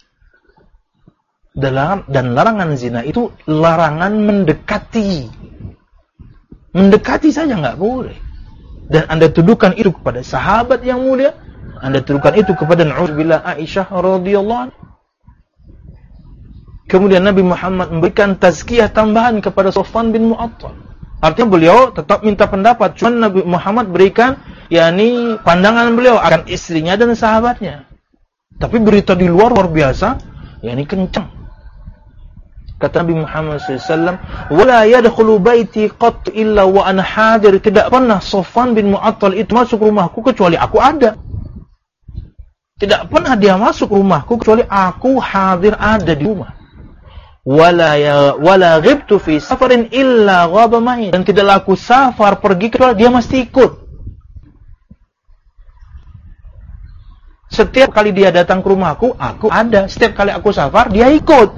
Dan larangan zina itu larangan mendekati. Mendekati saja nggak boleh. Dan Anda tuduhkan itu kepada sahabat yang mulia, Anda tuduhkan itu kepada Na'udzubillah Aisyah radhiyallahu anha. Kemudian Nabi Muhammad memberikan tazkiyah tambahan kepada Sofwan bin Mu'attal. Artinya beliau tetap minta pendapat, cuma Nabi Muhammad berikan yakni pandangan beliau akan istrinya dan sahabatnya. Tapi berita di luar biasa, yakni kencang. Kata Nabi Muhammad SAW, "Wala yadkhulu baiti qat illa wa ana hadir." Tidak pernah Sofwan bin Mu'attal itu masuk rumahku kecuali aku ada. Tidak pernah dia masuk rumahku kecuali aku hadir, ada di rumah. Wala ghibtu fi safarin illa ghaba ma'i. Dan tidaklah aku safar pergi kecuali dia mesti ikut. Setiap kali dia datang ke rumahku, aku ada. Setiap kali aku safar, dia ikut.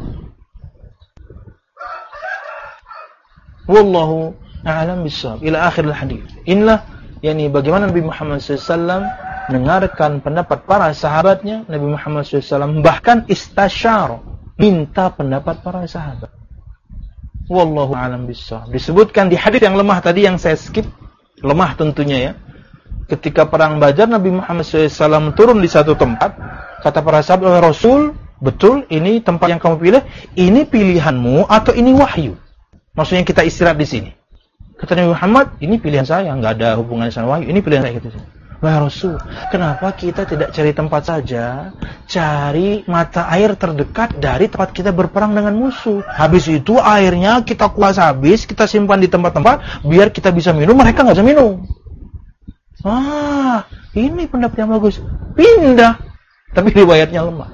Wallahu a'lam bishawab. Ila akhir al-hadis. Inilah yakni bagaimana Nabi Muhammad SAW mendengarkan pendapat para sahabatnya. Nabi Muhammad SAW bahkan istasyara, minta pendapat para sahabat. Wallahu a'lam bishawab. Disebutkan di hadis yang lemah tadi yang saya skip, lemah tentunya ya. Ketika perang Badar, Nabi Muhammad SAW turun di satu tempat. Kata para sahabat, Rasul, betul ini tempat yang kamu pilih, ini pilihanmu atau ini wahyu? Maksudnya kita istirahat di sini. Kata Nabi Muhammad, ini pilihan saya, nggak ada hubungannya sama wahyu. Ini pilihan saya. Gitu. Wahai Rasul, kenapa kita tidak cari tempat saja, cari mata air terdekat dari tempat kita berperang dengan musuh. Habis itu airnya kita kuas habis, kita simpan di tempat-tempat, biar kita bisa minum, mereka nggak bisa minum. Ini pendapat yang bagus. Pindah. Tapi riwayatnya lemah.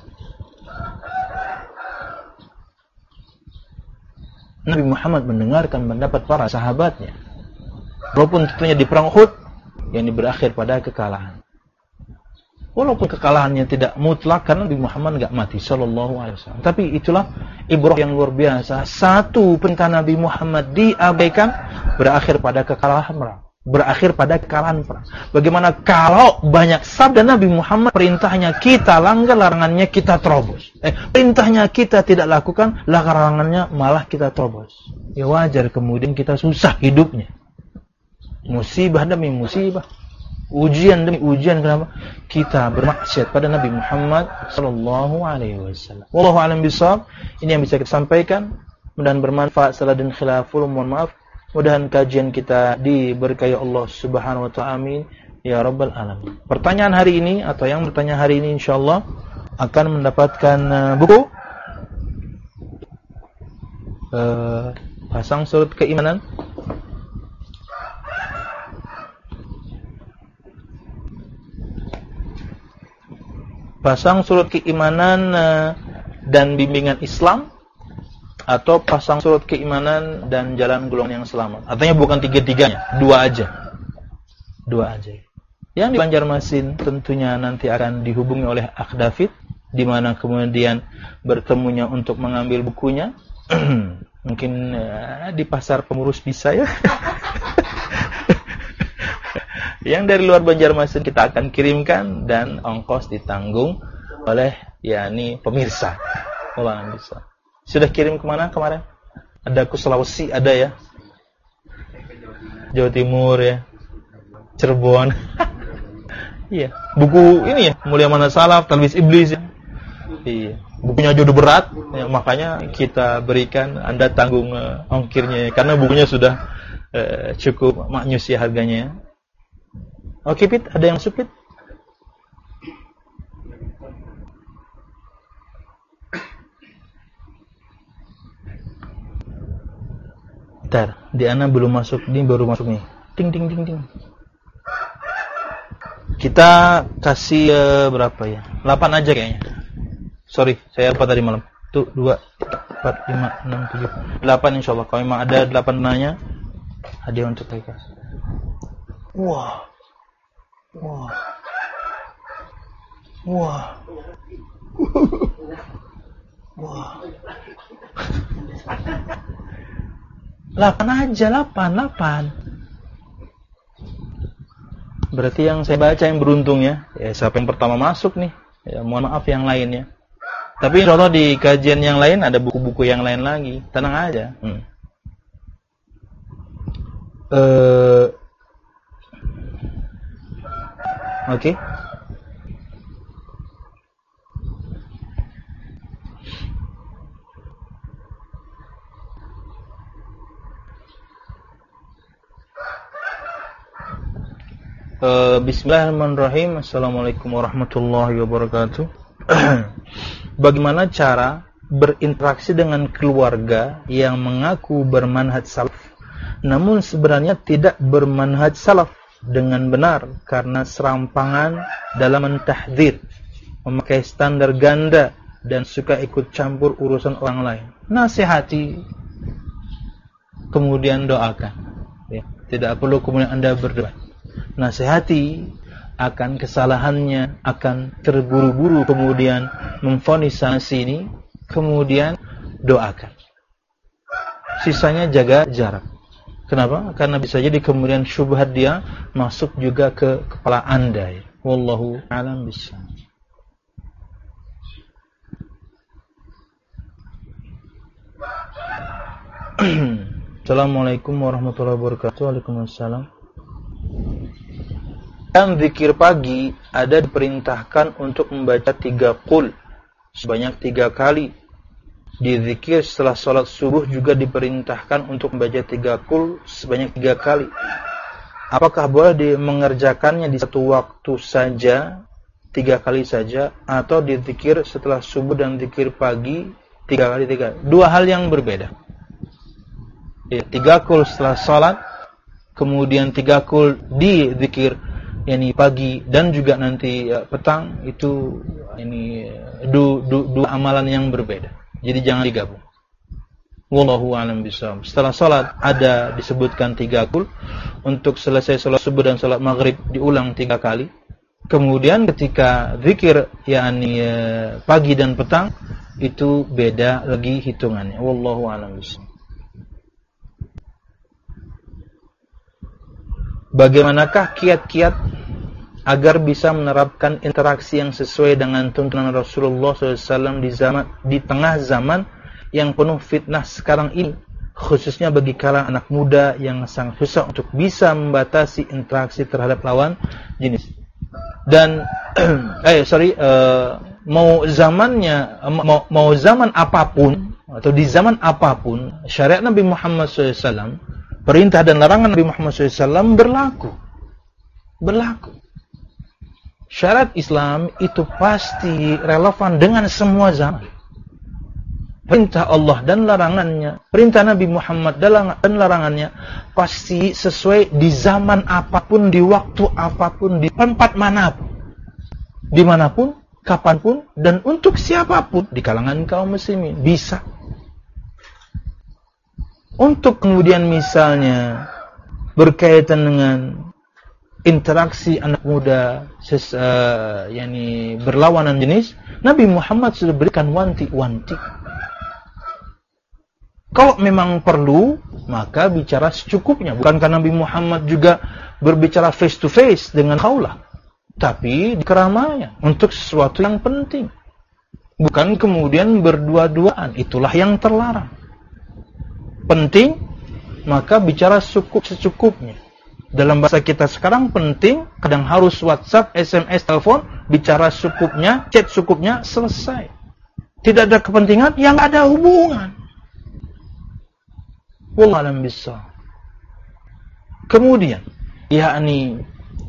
Nabi Muhammad mendengarkan pendapat para sahabatnya. Walaupun tentunya di perang Uhud yang berakhir pada kekalahan. Walaupun kekalahannya tidak mutlak karena Nabi Muhammad enggak mati sallallahu alaihi wasallam. Tapi itulah ibrah yang luar biasa. Satu perintah Nabi Muhammad diabaikan, berakhir pada kekalahan perang. Bagaimana kalau banyak sabda Nabi Muhammad, perintahnya kita langgar, larangannya kita terobos. Perintahnya kita tidak lakukan, larangannya malah kita terobos. Ya wajar kemudian kita susah hidupnya. Musibah demi musibah, ujian demi ujian. Kenapa? Kita bermaksiat pada Nabi Muhammad sallallahu alaihi wasallam. Wallahu a'lam bishawab. Ini yang bisa kita sampaikan. Mudah-mudahan bermanfaat. Salah dan khilaful, mohon maaf. Mudah-mudahan kajian kita diberkahi Allah Subhanahu wa ta'ala. Amin ya rabbal alamin. Pertanyaan hari ini atau yang bertanya hari ini insyaallah akan mendapatkan buku Pasang Surut Keimanan. Pasang Surut Keimanan dan Bimbingan Islam atau pasang surut keimanan dan jalan golongan yang selamat. Artinya bukan tiga-tiganya, dua aja. Yang di Banjarmasin tentunya nanti akan dihubungi oleh Akh David, di mana kemudian bertemunya untuk mengambil bukunya. Mungkin di pasar pengurus bisa ya. Yang dari luar Banjarmasin kita akan kirimkan dan ongkos ditanggung oleh yakni pemirsa. Allah bisa. Sudah kirim kemana kemarin? Ada ke Sulawesi, ada ya? Jawa Timur ya, Cirebon. Iya, buku ini ya, Mulia Mana Salaf, Talbis Iblis ya. Iya, bukunya aja udah berat, ya, makanya kita berikan, Anda tanggung ongkirnya, karena bukunya sudah cukup maknyus ya harganya. Oke Pit, ada yang supit? Bentar, di Ana belum masuk, ini baru masuk nih. Ting. Kita kasih berapa ya? 8 aja kayaknya. Sorry, saya lupa tadi malam. 1, 2, 3, 4, 5, 6, 7, 8 insyaallah. Kalau memang ada 8 nanya, hadiah untuk mereka. Wah. Wah. 8 aja, 8. Berarti yang saya baca yang beruntung ya. Ya siapa yang pertama masuk nih? Ya mohon maaf yang lainnya. Tapi insyaallah di kajian yang lain ada buku-buku yang lain lagi. Tenang aja. Oke. Bismillahirrahmanirrahim. Assalamualaikum warahmatullahi wabarakatuh. Bagaimana cara berinteraksi dengan keluarga yang mengaku bermanhaj salaf namun sebenarnya tidak bermanhaj salaf dengan benar karena serampangan dalam mentahdzir, memakai standar ganda dan suka ikut campur urusan orang lain? Nasihati, kemudian doakan ya. Tidak perlu kemudian Anda berdebat. Nasihati akan kesalahannya, akan terburu-buru kemudian memvonis sana sini, kemudian doakan. Sisanya jaga jarak. Kenapa? Karena bisa jadi kemudian syubhat dia masuk juga ke kepala Anda. Wallahu a'lam bishawab. Assalamualaikum warahmatullahi wabarakatuh. Waalaikumsalam. Dan zikir pagi ada diperintahkan untuk membaca 3 qul sebanyak 3 kali. Di zikir setelah sholat subuh juga diperintahkan untuk membaca 3 qul sebanyak 3 kali. Apakah boleh mengerjakannya di satu waktu saja, 3 kali saja, atau di zikir setelah subuh dan zikir pagi 3 kali? Dua hal yang berbeda. 3 qul setelah sholat, kemudian 3 qul di zikir yakni pagi dan juga nanti petang, itu ini dua amalan yang berbeda. Jadi jangan digabung. Wallahu a'lam bishawab. Setelah salat ada disebutkan 3 qul, untuk selesai salat subuh dan salat maghrib diulang 3 kali. Kemudian ketika zikir yakni pagi dan petang itu beda lagi hitungannya. Wallahu a'lam bishawab. Bagaimanakah kiat-kiat agar bisa menerapkan interaksi yang sesuai dengan tuntunan Rasulullah SAW di tengah zaman yang penuh fitnah sekarang ini, khususnya bagi kalangan anak muda yang sangat susah untuk bisa membatasi interaksi terhadap lawan jenis. Dan mau zaman apapun atau di zaman apapun, syariat Nabi Muhammad SAW, perintah dan larangan Nabi Muhammad SAW berlaku. Syariat Islam itu pasti relevan dengan semua zaman. Perintah Allah dan larangannya, perintah Nabi Muhammad dan larangannya pasti sesuai di zaman apapun, di waktu apapun, di tempat manapun, dimanapun, kapanpun, dan untuk siapapun di kalangan kaum muslimin bisa. Untuk kemudian misalnya berkaitan dengan interaksi anak muda yakni berlawanan jenis, Nabi Muhammad sudah berikan wanti-wanti. Kalau memang perlu, maka bicara secukupnya. Bukankah Nabi Muhammad juga berbicara face to face dengan khaulah, tapi di keramaian untuk sesuatu yang penting. Bukan kemudian berdua-duaan, itulah yang terlarang. Penting, maka bicara secukupnya. Dalam bahasa kita sekarang penting, kadang harus WhatsApp, SMS, telepon, bicara secukupnya, chat secukupnya, selesai. Tidak ada kepentingan, yang ada hubungan. Wallahu a'lam bishawab. Kemudian, yakni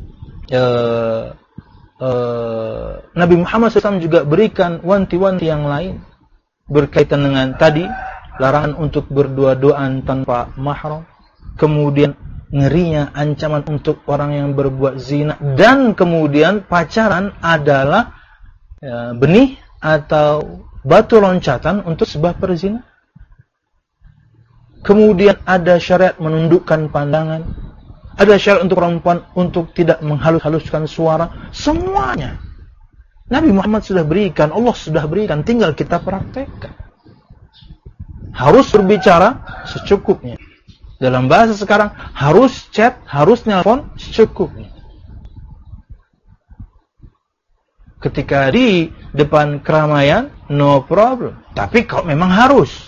Nabi Muhammad SAW juga berikan wanti-wanti yang lain berkaitan dengan tadi larangan untuk berdua-duaan tanpa mahram, kemudian ngerinya ancaman untuk orang yang berbuat zina, dan kemudian pacaran adalah benih atau batu loncatan untuk sebab perzina. Kemudian ada syariat menundukkan pandangan, ada syariat untuk perempuan untuk tidak menghalus-haluskan suara. Semuanya Nabi Muhammad sudah berikan, Allah sudah berikan, tinggal kita praktekkan. Harus berbicara secukupnya. Dalam bahasa sekarang, harus chat, harus nelpon secukupnya. Ketika di depan keramaian, no problem. Tapi kalau memang harus.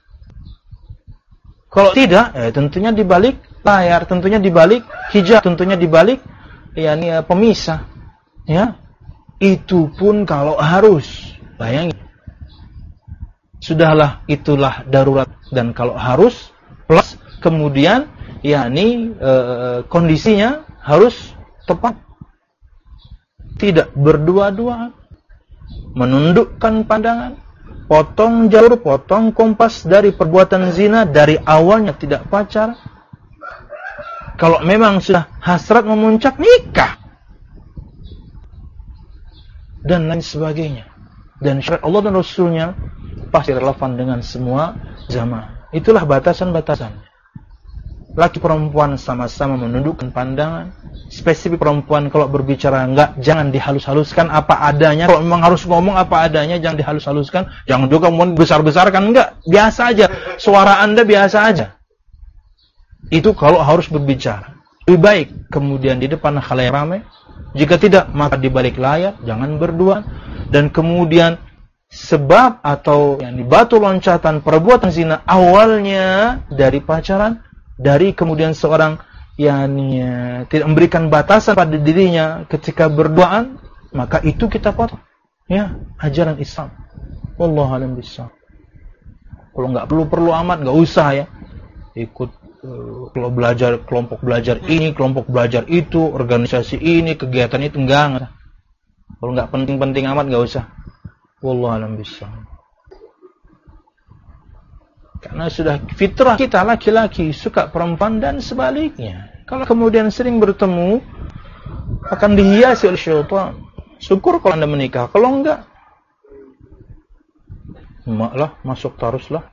Kalau tidak, tentunya dibalik layar, tentunya dibalik hijab, tentunya dibalik pemisah. Ya, itu pun kalau harus. Bayangin. Sudahlah, itulah darurat, dan kalau harus plus kemudian kondisinya harus tepat. Tidak berdua-duaan, menundukkan pandangan, potong jalur, potong kompas dari perbuatan zina, dari awalnya tidak pacar. Kalau memang sudah hasrat memuncak, nikah dan lain sebagainya. Dan syariat Allah dan Rasulnya pasti relevan dengan semua zaman. Itulah batasan-batasannya. Laki perempuan sama-sama menundukkan pandangan. Spesifik perempuan kalau berbicara jangan dihalus-haluskan apa adanya. Kalau memang harus ngomong apa adanya, jangan dihalus-haluskan. Jangan juga ngomong besar-besarkan, enggak. Biasa aja. Suara Anda biasa aja. Itu kalau harus berbicara. Lebih baik kemudian di depan khalayak ramai. Jika tidak, maka di balik layar, jangan berdua. Dan kemudian sebab atau batu loncatan perbuatan zina awalnya dari pacaran, dari kemudian seorang tidak memberikan batasan pada dirinya ketika berduaan, maka itu kita potong. Ya, ajaran Islam. Wallahu a'lam bishawab. Kalau nggak perlu amat, nggak usah ya ikut kalau belajar kelompok belajar ini, kelompok belajar itu, organisasi ini, kegiatan itu, enggak. Kalau nggak penting-penting amat, nggak usah. Wallahu a'lam bishawab. Karena sudah fitrah kita laki-laki suka perempuan dan sebaliknya. Kalau kemudian sering bertemu, akan dihiasi oleh syaitan. Syukur kalau Anda menikah. Kalau enggak, maklah, masuk teruslah.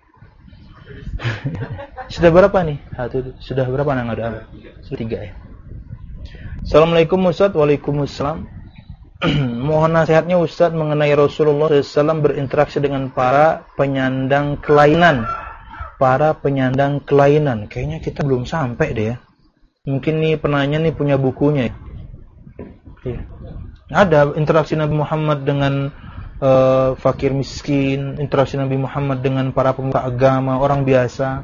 Sudah berapa nih? Sudah berapa yang ada? Sudah 3 ya. Assalamualaikum Ustaz. Waalaikumsalam. Mohon nasihatnya Ustaz mengenai Rasulullah SAW berinteraksi dengan para penyandang kelainan. Kayaknya kita belum sampai deh ya. Mungkin nih penanya nih punya bukunya. Ya. Ada interaksi Nabi Muhammad dengan fakir miskin, interaksi Nabi Muhammad dengan para pemuka agama, orang biasa.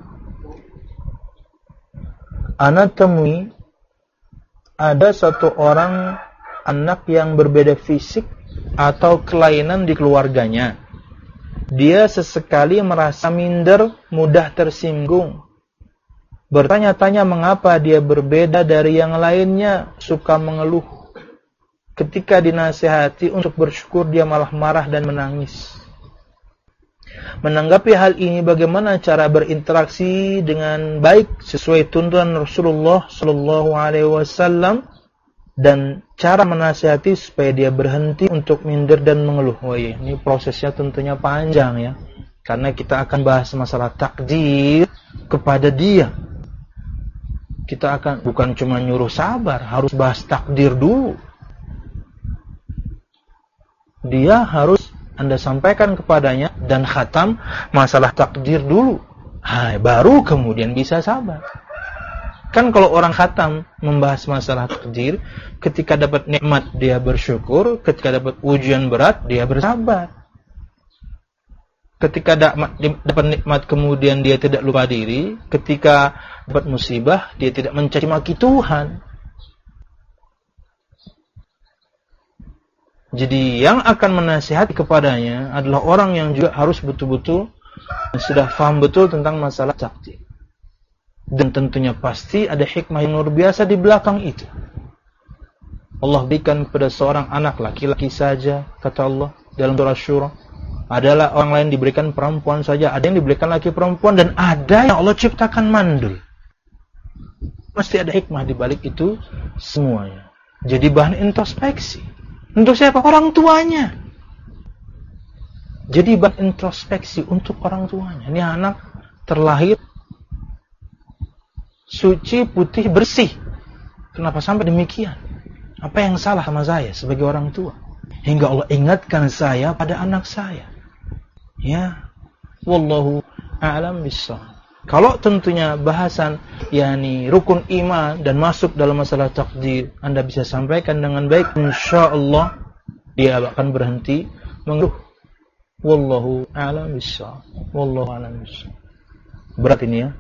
Ana temui ada satu orang anak yang berbeda fisik atau kelainan di keluarganya. Dia sesekali merasa minder, mudah tersinggung. Bertanya-tanya mengapa dia berbeda dari yang lainnya, suka mengeluh. Ketika dinasihati untuk bersyukur, dia malah marah dan menangis. Menanggapi hal ini, bagaimana cara berinteraksi dengan baik sesuai tuntunan Rasulullah SAW dan cara menasihati supaya dia berhenti untuk minder dan mengeluh. Oh iya, ini prosesnya tentunya panjang ya. Karena kita akan bahas masalah takdir kepada dia. Kita akan bukan cuma nyuruh sabar, harus bahas takdir dulu. Dia harus Anda sampaikan kepadanya dan khatam masalah takdir dulu. Baru kemudian bisa sabar. Kan kalau orang khatam membahas masalah takdir, ketika dapat nikmat dia bersyukur, ketika dapat ujian berat dia bersabar. Ketika dapat nikmat kemudian dia tidak lupa diri, ketika dapat musibah dia tidak mencaci maki Tuhan. Jadi yang akan menasihati kepadanya adalah orang yang juga harus betul-betul sudah paham betul tentang masalah takdir. Dan tentunya pasti ada hikmah yang luar biasa di belakang itu. Allah berikan kepada seorang anak laki-laki saja, kata Allah dalam surah Syura. Adalah orang lain diberikan perempuan saja, ada yang diberikan laki perempuan, dan ada yang Allah ciptakan mandul. Pasti ada hikmah di balik itu semuanya. Jadi bahan introspeksi. Untuk siapa? Orang tuanya. Jadi bahan introspeksi untuk orang tuanya. Ini anak terlahir suci, putih, bersih. Kenapa sampai demikian? Apa yang salah sama saya sebagai orang tua? Hingga Allah ingatkan saya pada anak saya. Ya, wallahu a'lam bishawab. Kalau tentunya bahasan yakni rukun iman dan masuk dalam masalah takdir Anda bisa sampaikan dengan baik, insyaallah dia akan berhenti mengeluh. Wallahu a'lam bishawab. Wallahu a'lam bishawab. Berat ini ya.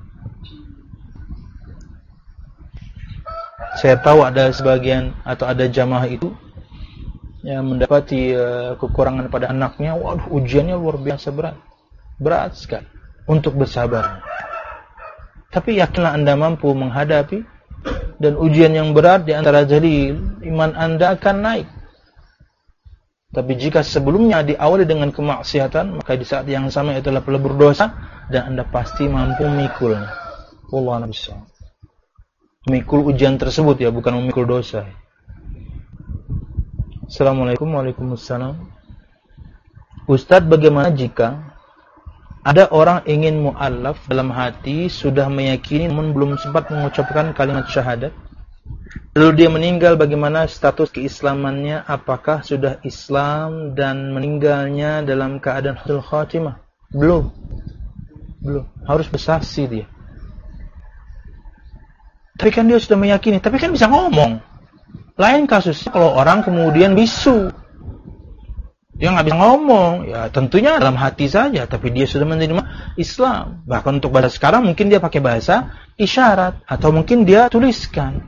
Saya tahu ada sebagian atau ada jamaah itu yang mendapati kekurangan pada anaknya, waduh ujiannya luar biasa berat sekali untuk bersabar. Tapi yakinlah Anda mampu menghadapi, dan ujian yang berat di antara jalil iman Anda akan naik. Tapi jika sebelumnya diawali dengan kemaksiatan, maka di saat yang sama itulah telah berdosa dan Anda pasti mampu memikulnya. Wallahu a'lam bishawab. Memikul ujian tersebut ya, bukan memikul dosa. Assalamualaikum warahmatullahi wabarakatuh. Ustadz, bagaimana jika ada orang ingin mu'allaf dalam hati, sudah meyakini namun belum sempat mengucapkan kalimat syahadat, lalu dia meninggal, bagaimana status keislamannya? Apakah sudah Islam dan meninggalnya dalam keadaan husnul khatimah? Belum. Harus bersaksi dia. Tapi kan dia sudah meyakini, tapi kan bisa ngomong. Lain kasusnya kalau orang kemudian bisu. Dia nggak bisa ngomong, ya tentunya dalam hati saja, tapi dia sudah menerima Islam. Bahkan untuk bahasa sekarang mungkin dia pakai bahasa isyarat, atau mungkin dia tuliskan.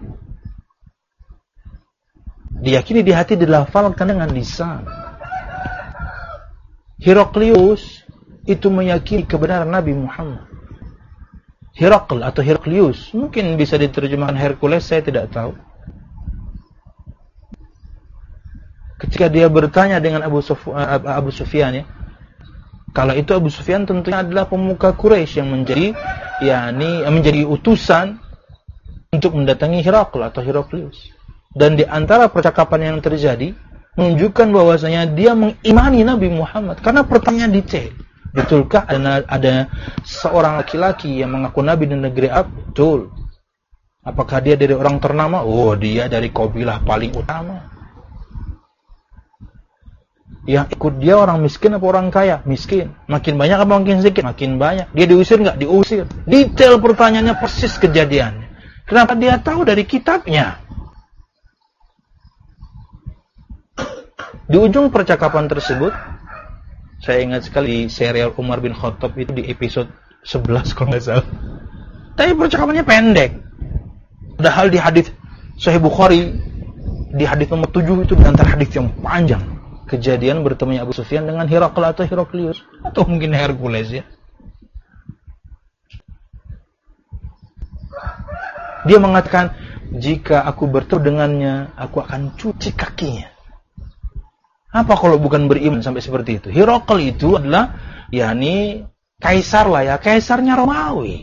Diyakini di hati, dilafalkan dengan lisan. Heraklius itu meyakini kebenaran Nabi Muhammad. Herakl atau Heraklius, mungkin bisa diterjemahkan Hercules, saya tidak tahu. Ketika dia bertanya dengan Abu Sufyan ya. Kala itu Abu Sufyan tentunya adalah pemuka Quraisy yang menjadi utusan untuk mendatangi Herakl atau Heraklius. Dan di antara percakapan yang terjadi menunjukkan bahwasanya dia mengimani Nabi Muhammad karena pertanyaan detail. Betulkah ada seorang laki-laki yang mengaku nabi di negeri Ab? Betul. Apakah dia dari orang ternama? Oh, dia dari kabilah paling utama. Yang ikut dia orang miskin apa orang kaya? Miskin. Makin banyak apa makin sedikit? Makin banyak. Dia diusir nggak? Diusir. Detail pertanyaannya persis kejadiannya. Kenapa dia tahu dari kitabnya? Di ujung percakapan tersebut, saya ingat sekali di serial Umar bin Khattab itu di episode 11 kalau nggak salah. Tapi percakapannya pendek. Padahal di hadis Sahih Bukhari, di hadis nomor 7 itu di antara hadis yang panjang. Kejadian bertemunya Abu Sufyan dengan Herakl atau Heraklius atau mungkin Hercules ya. Dia mengatakan, jika aku bertemu dengannya, aku akan cuci kakinya. Apa kalau bukan beriman sampai seperti itu? Herakl itu adalah kaisar lah ya, kaisarnya Romawi.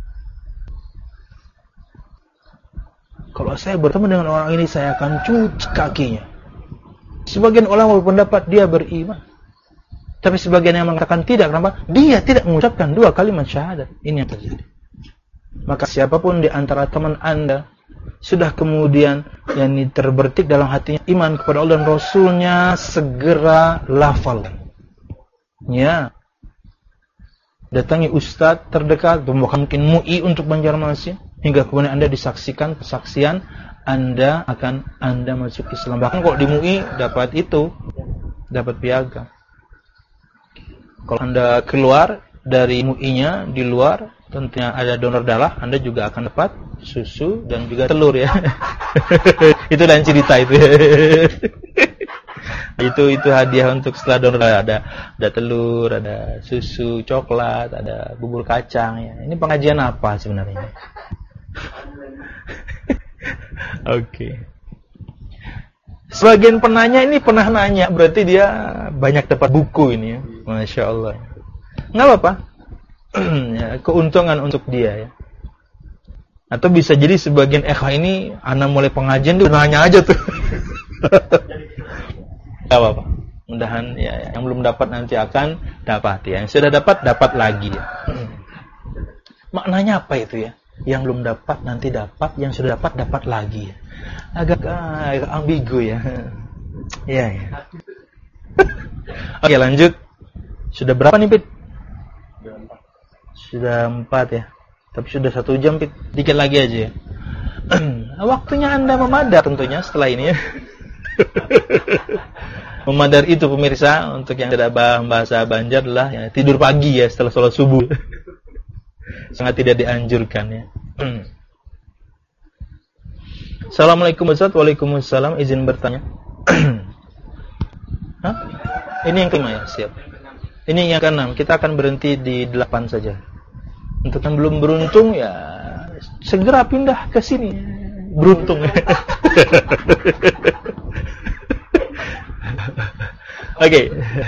Kalau saya bertemu dengan orang ini, saya akan cuci kakinya. Sebagian ulama berpendapat dia beriman. Tapi sebagian yang mengatakan tidak. Kenapa? Dia tidak mengucapkan 2 kalimat syahadat. Ini yang terjadi. Maka siapapun di antara teman Anda sudah kemudian yang terbertik dalam hatinya iman kepada Allah dan Rasulnya, segera lafalkan. Ya. Datangi ustadz terdekat, bahkan mungkin MUI untuk Banjarmasin, hingga kemudian Anda disaksikan kesaksian Anda masuk Islam. Bahkan kalau di MUI dapat itu, dapat piagam. Kalau Anda keluar dari MUI-nya, di luar, tentunya ada donor darah, Anda juga akan dapat susu dan juga telur ya. Itu dan cerita itu. Itu hadiah untuk setelah donor darah. Ada telur, ada susu, coklat, ada bubur kacang ya. Ini pengajian apa sebenarnya? Oke. Sebagian penanya ini pernah nanya, berarti dia banyak dapat buku ini ya. Masya Allah. Nggak apa-apa. Ya, keuntungan untuk dia ya. Atau bisa jadi sebagian ini anak mulai pengajian dia nanya aja tuh. Nggak apa-apa. Mudahan ya, yang belum dapat nanti akan dapat ya. Yang sudah dapat lagi ya. Maknanya apa itu ya? Yang belum dapat nanti dapat, yang sudah dapat lagi ya. Agak ambigu ya. Ya. Oke, lanjut. Sudah berapa nih, Pit? Sudah 4 ya. Tapi sudah 1 jam, Pit. Dikit lagi aja ya. Waktunya Anda memadar tentunya setelah ini ya. Memadar itu pemirsa, untuk yang tidak paham bahasa Banjar adalah ya, tidur pagi ya setelah sholat subuh. Sangat tidak dianjurkan ya. Assalamualaikum Ustaz. Waalaikumsalam. Izin bertanya. Hah? Ini yang kelima ya, siap. Ini yang ke-6. Kita akan berhenti di 8 saja. Untuk yang belum beruntung ya segera pindah ke sini. Beruntung. Oke.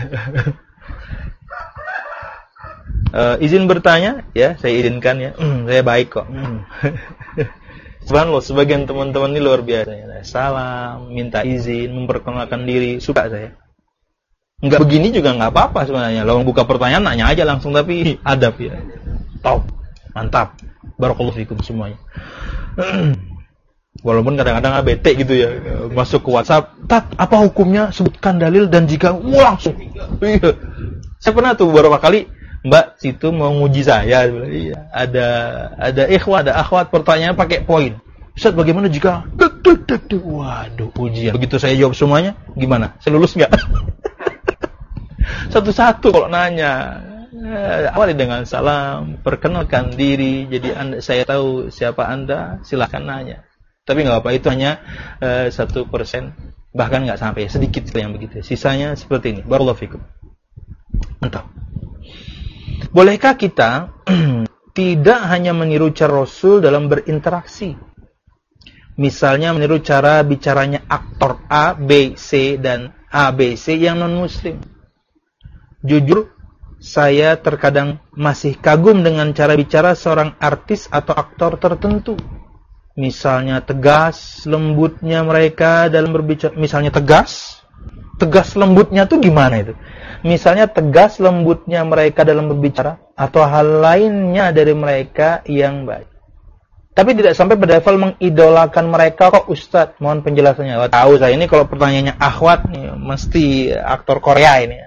Izin bertanya ya, saya izinkan ya. Saya baik kok. Subhanallah, sebagian teman-teman ini luar biasa ya. Salam, minta izin, memperkenalkan diri, suka saya. Enggak begini juga enggak apa-apa sebenarnya. Lawan buka pertanyaan nanya aja langsung, tapi adab ya. Top. Mantap. Barakallahu fikum semuanya. Walaupun kadang-kadang bete gitu ya, masuk ke WhatsApp, "Tat, apa hukumnya? Sebutkan dalil dan jika langsung." Iya. Saya pernah tuh beberapa kali, "Mbak, situ mau nguji saya." Iya. Ada ikhwah, ada akhwat pertanyaan pakai poin. "Ustaz, bagaimana jika waduh, ujian." Begitu saya jawab semuanya, gimana? Saya lulus enggak? Satu-satu kalau nanya. Awali dengan salam, perkenalkan diri, jadi saya tahu siapa Anda, silakan nanya. Tapi nggak apa, itu hanya 1%, bahkan nggak sampai, sedikit yang begitu. Sisanya seperti ini. Barakallahu fikum. Mantap. Bolehkah kita tidak hanya meniru cara Rasul dalam berinteraksi? Misalnya meniru cara bicaranya aktor A, B, C dan A, B, C yang non-muslim. Jujur, saya terkadang masih kagum dengan cara bicara seorang artis atau aktor tertentu. Misalnya tegas, lembutnya mereka dalam berbicara. Misalnya tegas lembutnya tuh gimana itu? Misalnya tegas lembutnya mereka dalam berbicara, atau hal lainnya dari mereka yang baik. Tapi tidak sampai pada level mengidolakan mereka kok Ustadz. Mohon penjelasannya. Wah, tahu saya ini kalau pertanyaannya akhwat nih, mesti aktor Korea ini.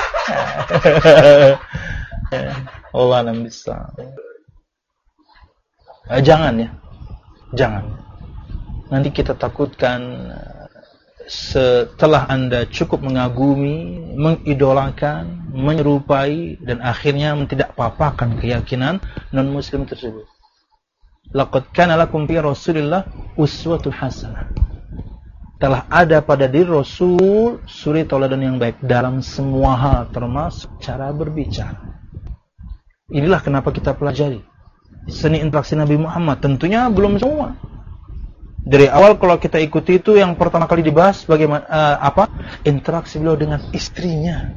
Allah alam bisa. Jangan ya. Jangan. Nanti kita takutkan setelah Anda cukup mengagumi, mengidolakan, menyerupai, dan akhirnya tidak apa-apakan keyakinan non-muslim tersebut. Laqad kana lakum fi Rasulillah uswatun hasanah. Telah ada pada diri Rasul suri tauladan yang baik dalam semua hal, termasuk cara berbicara. Inilah kenapa kita pelajari seni interaksi Nabi Muhammad. Tentunya belum semua. Dari awal kalau kita ikuti itu yang pertama kali dibahas bagaimana interaksi beliau dengan istrinya.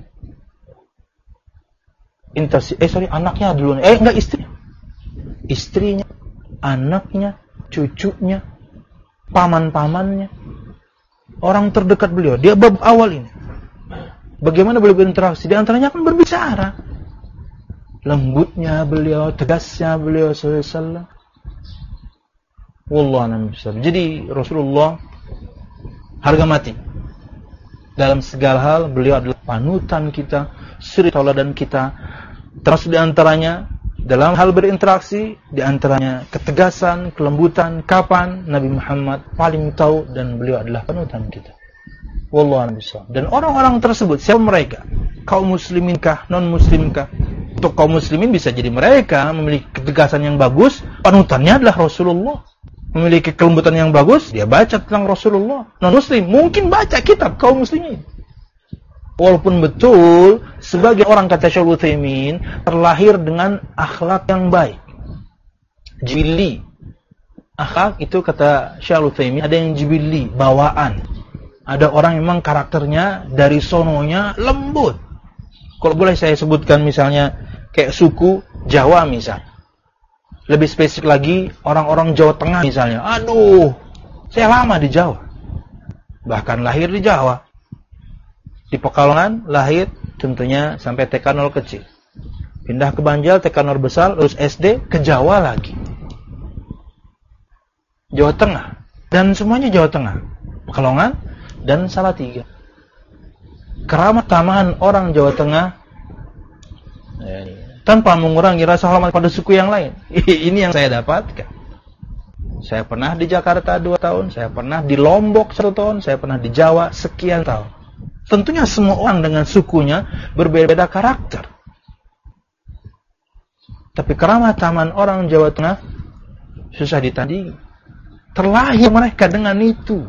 Anaknya dulu. Enggak, istrinya. Istrinya, anaknya, cucunya, paman-pamannya. Orang terdekat beliau. Dia bab awal ini. Bagaimana beliau berinteraksi? Di antaranya kan berbicara. Lembutnya beliau, tegasnya beliau sallallahu alaihi wasallam. Wallahu a'lam bishawab. Jadi Rasulullah harga mati. Dalam segala hal beliau adalah panutan kita, suri tauladan kita. Termasuk di antaranya dalam hal berinteraksi, di antaranya ketegasan, kelembutan, kapan Nabi Muhammad paling tahu dan beliau adalah panutan kita. Wallahu a'lam bishawab. Dan orang-orang tersebut siapa mereka? Kaum muslimin-kah, non-muslimkah? Untuk kaum muslimin bisa jadi mereka memiliki ketegasan yang bagus, panutannya adalah Rasulullah. Memiliki kelembutan yang bagus, dia baca tentang Rasulullah. Non-muslim mungkin baca kitab kaum muslimin. Walaupun betul sebagai orang kata Syekh Utsaimin terlahir dengan akhlak yang baik. Jibili. Akhlak itu kata Syekh Utsaimin ada yang jibili, bawaan. Ada orang memang karakternya dari sononya lembut. Kalau boleh saya sebutkan misalnya kayak suku Jawa misalnya. Lebih spesifik lagi orang-orang Jawa Tengah misalnya. Aduh, saya lama di Jawa. Bahkan lahir di Jawa. Di Pekalongan lahir tentunya sampai TK 0 kecil. Pindah ke Banjar TK 0 besar, lulus SD ke Jawa lagi. Jawa Tengah. Dan semuanya Jawa Tengah. Pekalongan dan Salatiga. Keramat tamahan orang Jawa Tengah tanpa mengurangi rasa hormat pada suku yang lain. Ini yang saya dapatkan. Saya pernah di Jakarta 2 tahun, saya pernah di Lombok 1 tahun, saya pernah di Jawa sekian tahun. Tentunya semua orang dengan sukunya berbeda-beda karakter. Tapi keramat taman orang Jawa Tengah susah ditandingi. Terlahir mereka dengan itu.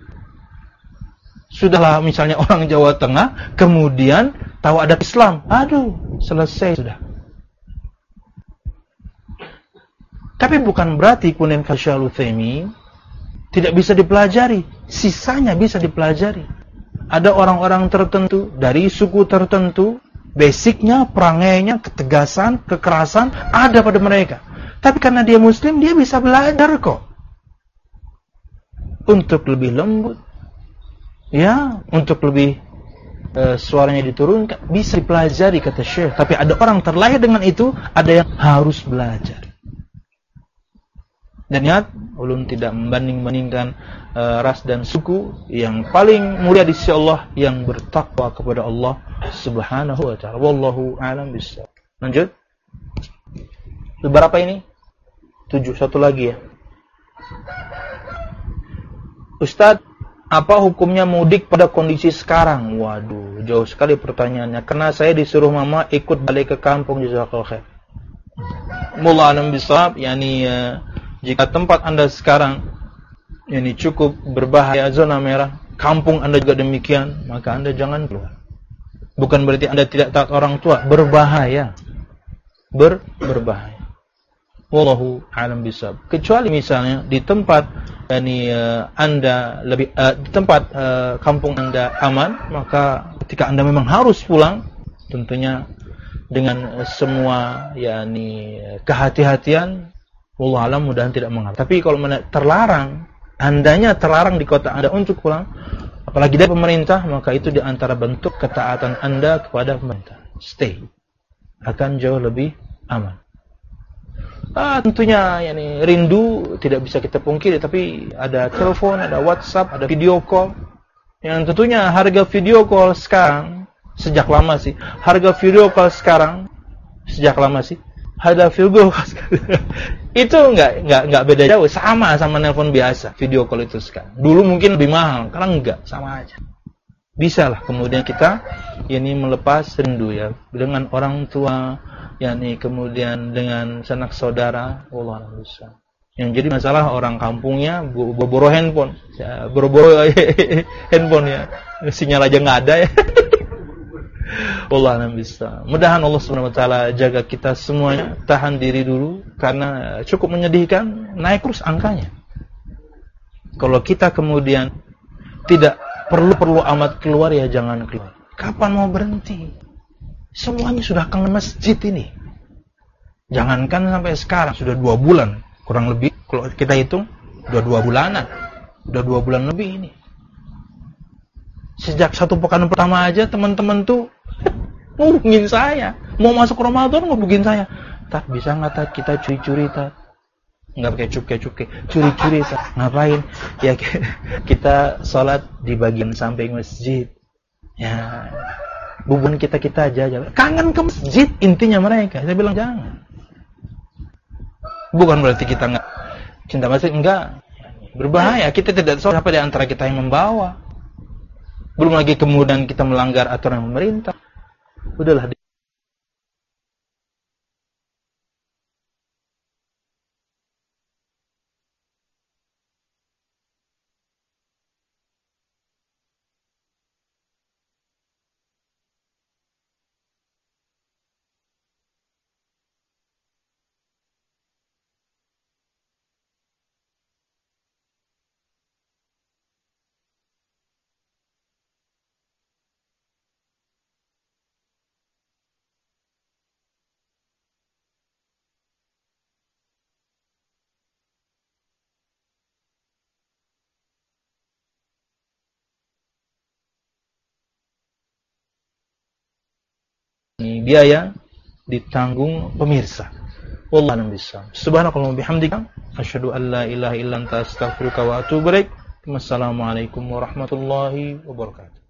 Sudahlah misalnya orang Jawa Tengah, kemudian tahu ada Islam. Aduh, selesai sudah. Tapi bukan berarti kemudian kata Syekh Utsaimin tidak bisa dipelajari. Sisanya bisa dipelajari. Ada orang-orang tertentu dari suku tertentu, basicnya, perangainya, ketegasan, kekerasan ada pada mereka. Tapi karena dia Muslim, dia bisa belajar kok untuk lebih lembut, ya, untuk lebih suaranya diturunkan, bisa dipelajari kata Syekh. Tapi ada orang terlahir dengan itu, ada yang harus belajar. Dan ingat, ulun tidak membanding-bandingkan ras dan suku. Yang paling mulia di sisi Allah yang bertakwa kepada Allah Subhanahu wa ta'ala. Wallahu a'lam bishawab. Lanjut. Berapa ini? 7, satu lagi ya. Ustadz, apa hukumnya mudik pada kondisi sekarang? Waduh, jauh sekali pertanyaannya. Karena saya disuruh mama ikut balik ke kampung. Jazakallahu khair. Wallahu a'lam bishawab. Yani jika tempat Anda sekarang ini cukup berbahaya, zona merah, kampung Anda juga demikian, maka Anda jangan keluar. Bukan berarti Anda tidak taat orang tua, berbahaya. Berbahaya. Wallahu a'lam bishawab. Kecuali misalnya di tempat Anda lebih di tempat kampung Anda aman, maka ketika Anda memang harus pulang, tentunya dengan semua kehati-hatian, wallahu a'lam, mudah-mudahan tidak mengapa. Tapi kalau terlarang, andanya terlarang di kota Anda untuk pulang, apalagi dari pemerintah, maka itu di antara bentuk ketaatan Anda kepada pemerintah. Stay. Akan jauh lebih aman. Tentunya rindu tidak bisa kita pungkiri, tapi ada telepon, ada WhatsApp, ada video call. Yang tentunya harga video call sekarang sejak lama sih. Harga video call sekarang sejak lama sih. Ada video call itu enggak beda jauh, sama nelpon biasa. Video call itu sekarang. Dulu mungkin lebih mahal, sekarang enggak, sama aja. Bisalah kemudian kita melepas rindu ya dengan orang tua, kemudian dengan sanak saudara. Wallahu a'lam. Yang jadi masalah orang kampungnya boro-boro handphone. Ya, boro-boro handphone ya. Sinyal aja enggak ada ya. Wallahu a'lam bishawab. Mudahan Allah Subhanahu wa taala jaga kita semuanya, tahan diri dulu karena cukup menyedihkan, naik terus angkanya. Kalau kita kemudian tidak perlu amat keluar, ya jangan keluar. Kapan mau berhenti? Semuanya sudah kangen masjid ini. Jangankan sampai sekarang, sudah 2 bulan kurang lebih kalau kita hitung, sudah 2 bulanan. Sudah 2 bulan lebih ini. Sejak 1 pekan pertama aja teman-teman tuh ngubungin saya. Mau masuk Ramadan ngubungin saya. Tak bisa nggak tak kita curi-curi tak? Nggak pakai cukai-cukai, curi-curi tak? Ngapain? Ya kita sholat di bagian samping masjid. Ya, bukan kita aja. Kangen ke masjid intinya mereka. Saya bilang jangan. Bukan berarti kita nggak cinta masjid, enggak. Berbahaya. Kita tidak tahu siapa di antara kita yang membawa. Belum lagi kemudian kita melanggar aturan pemerintah. Udahlah. Biaya ditanggung pemirsa. Wallahu a'lam bishawab. Subhanakallahumma bihamdika asyhadu an la ilaha illa anta astaghfiruka wa atubu ilaik. Wassalamualaikum warahmatullahi wabarakatuh.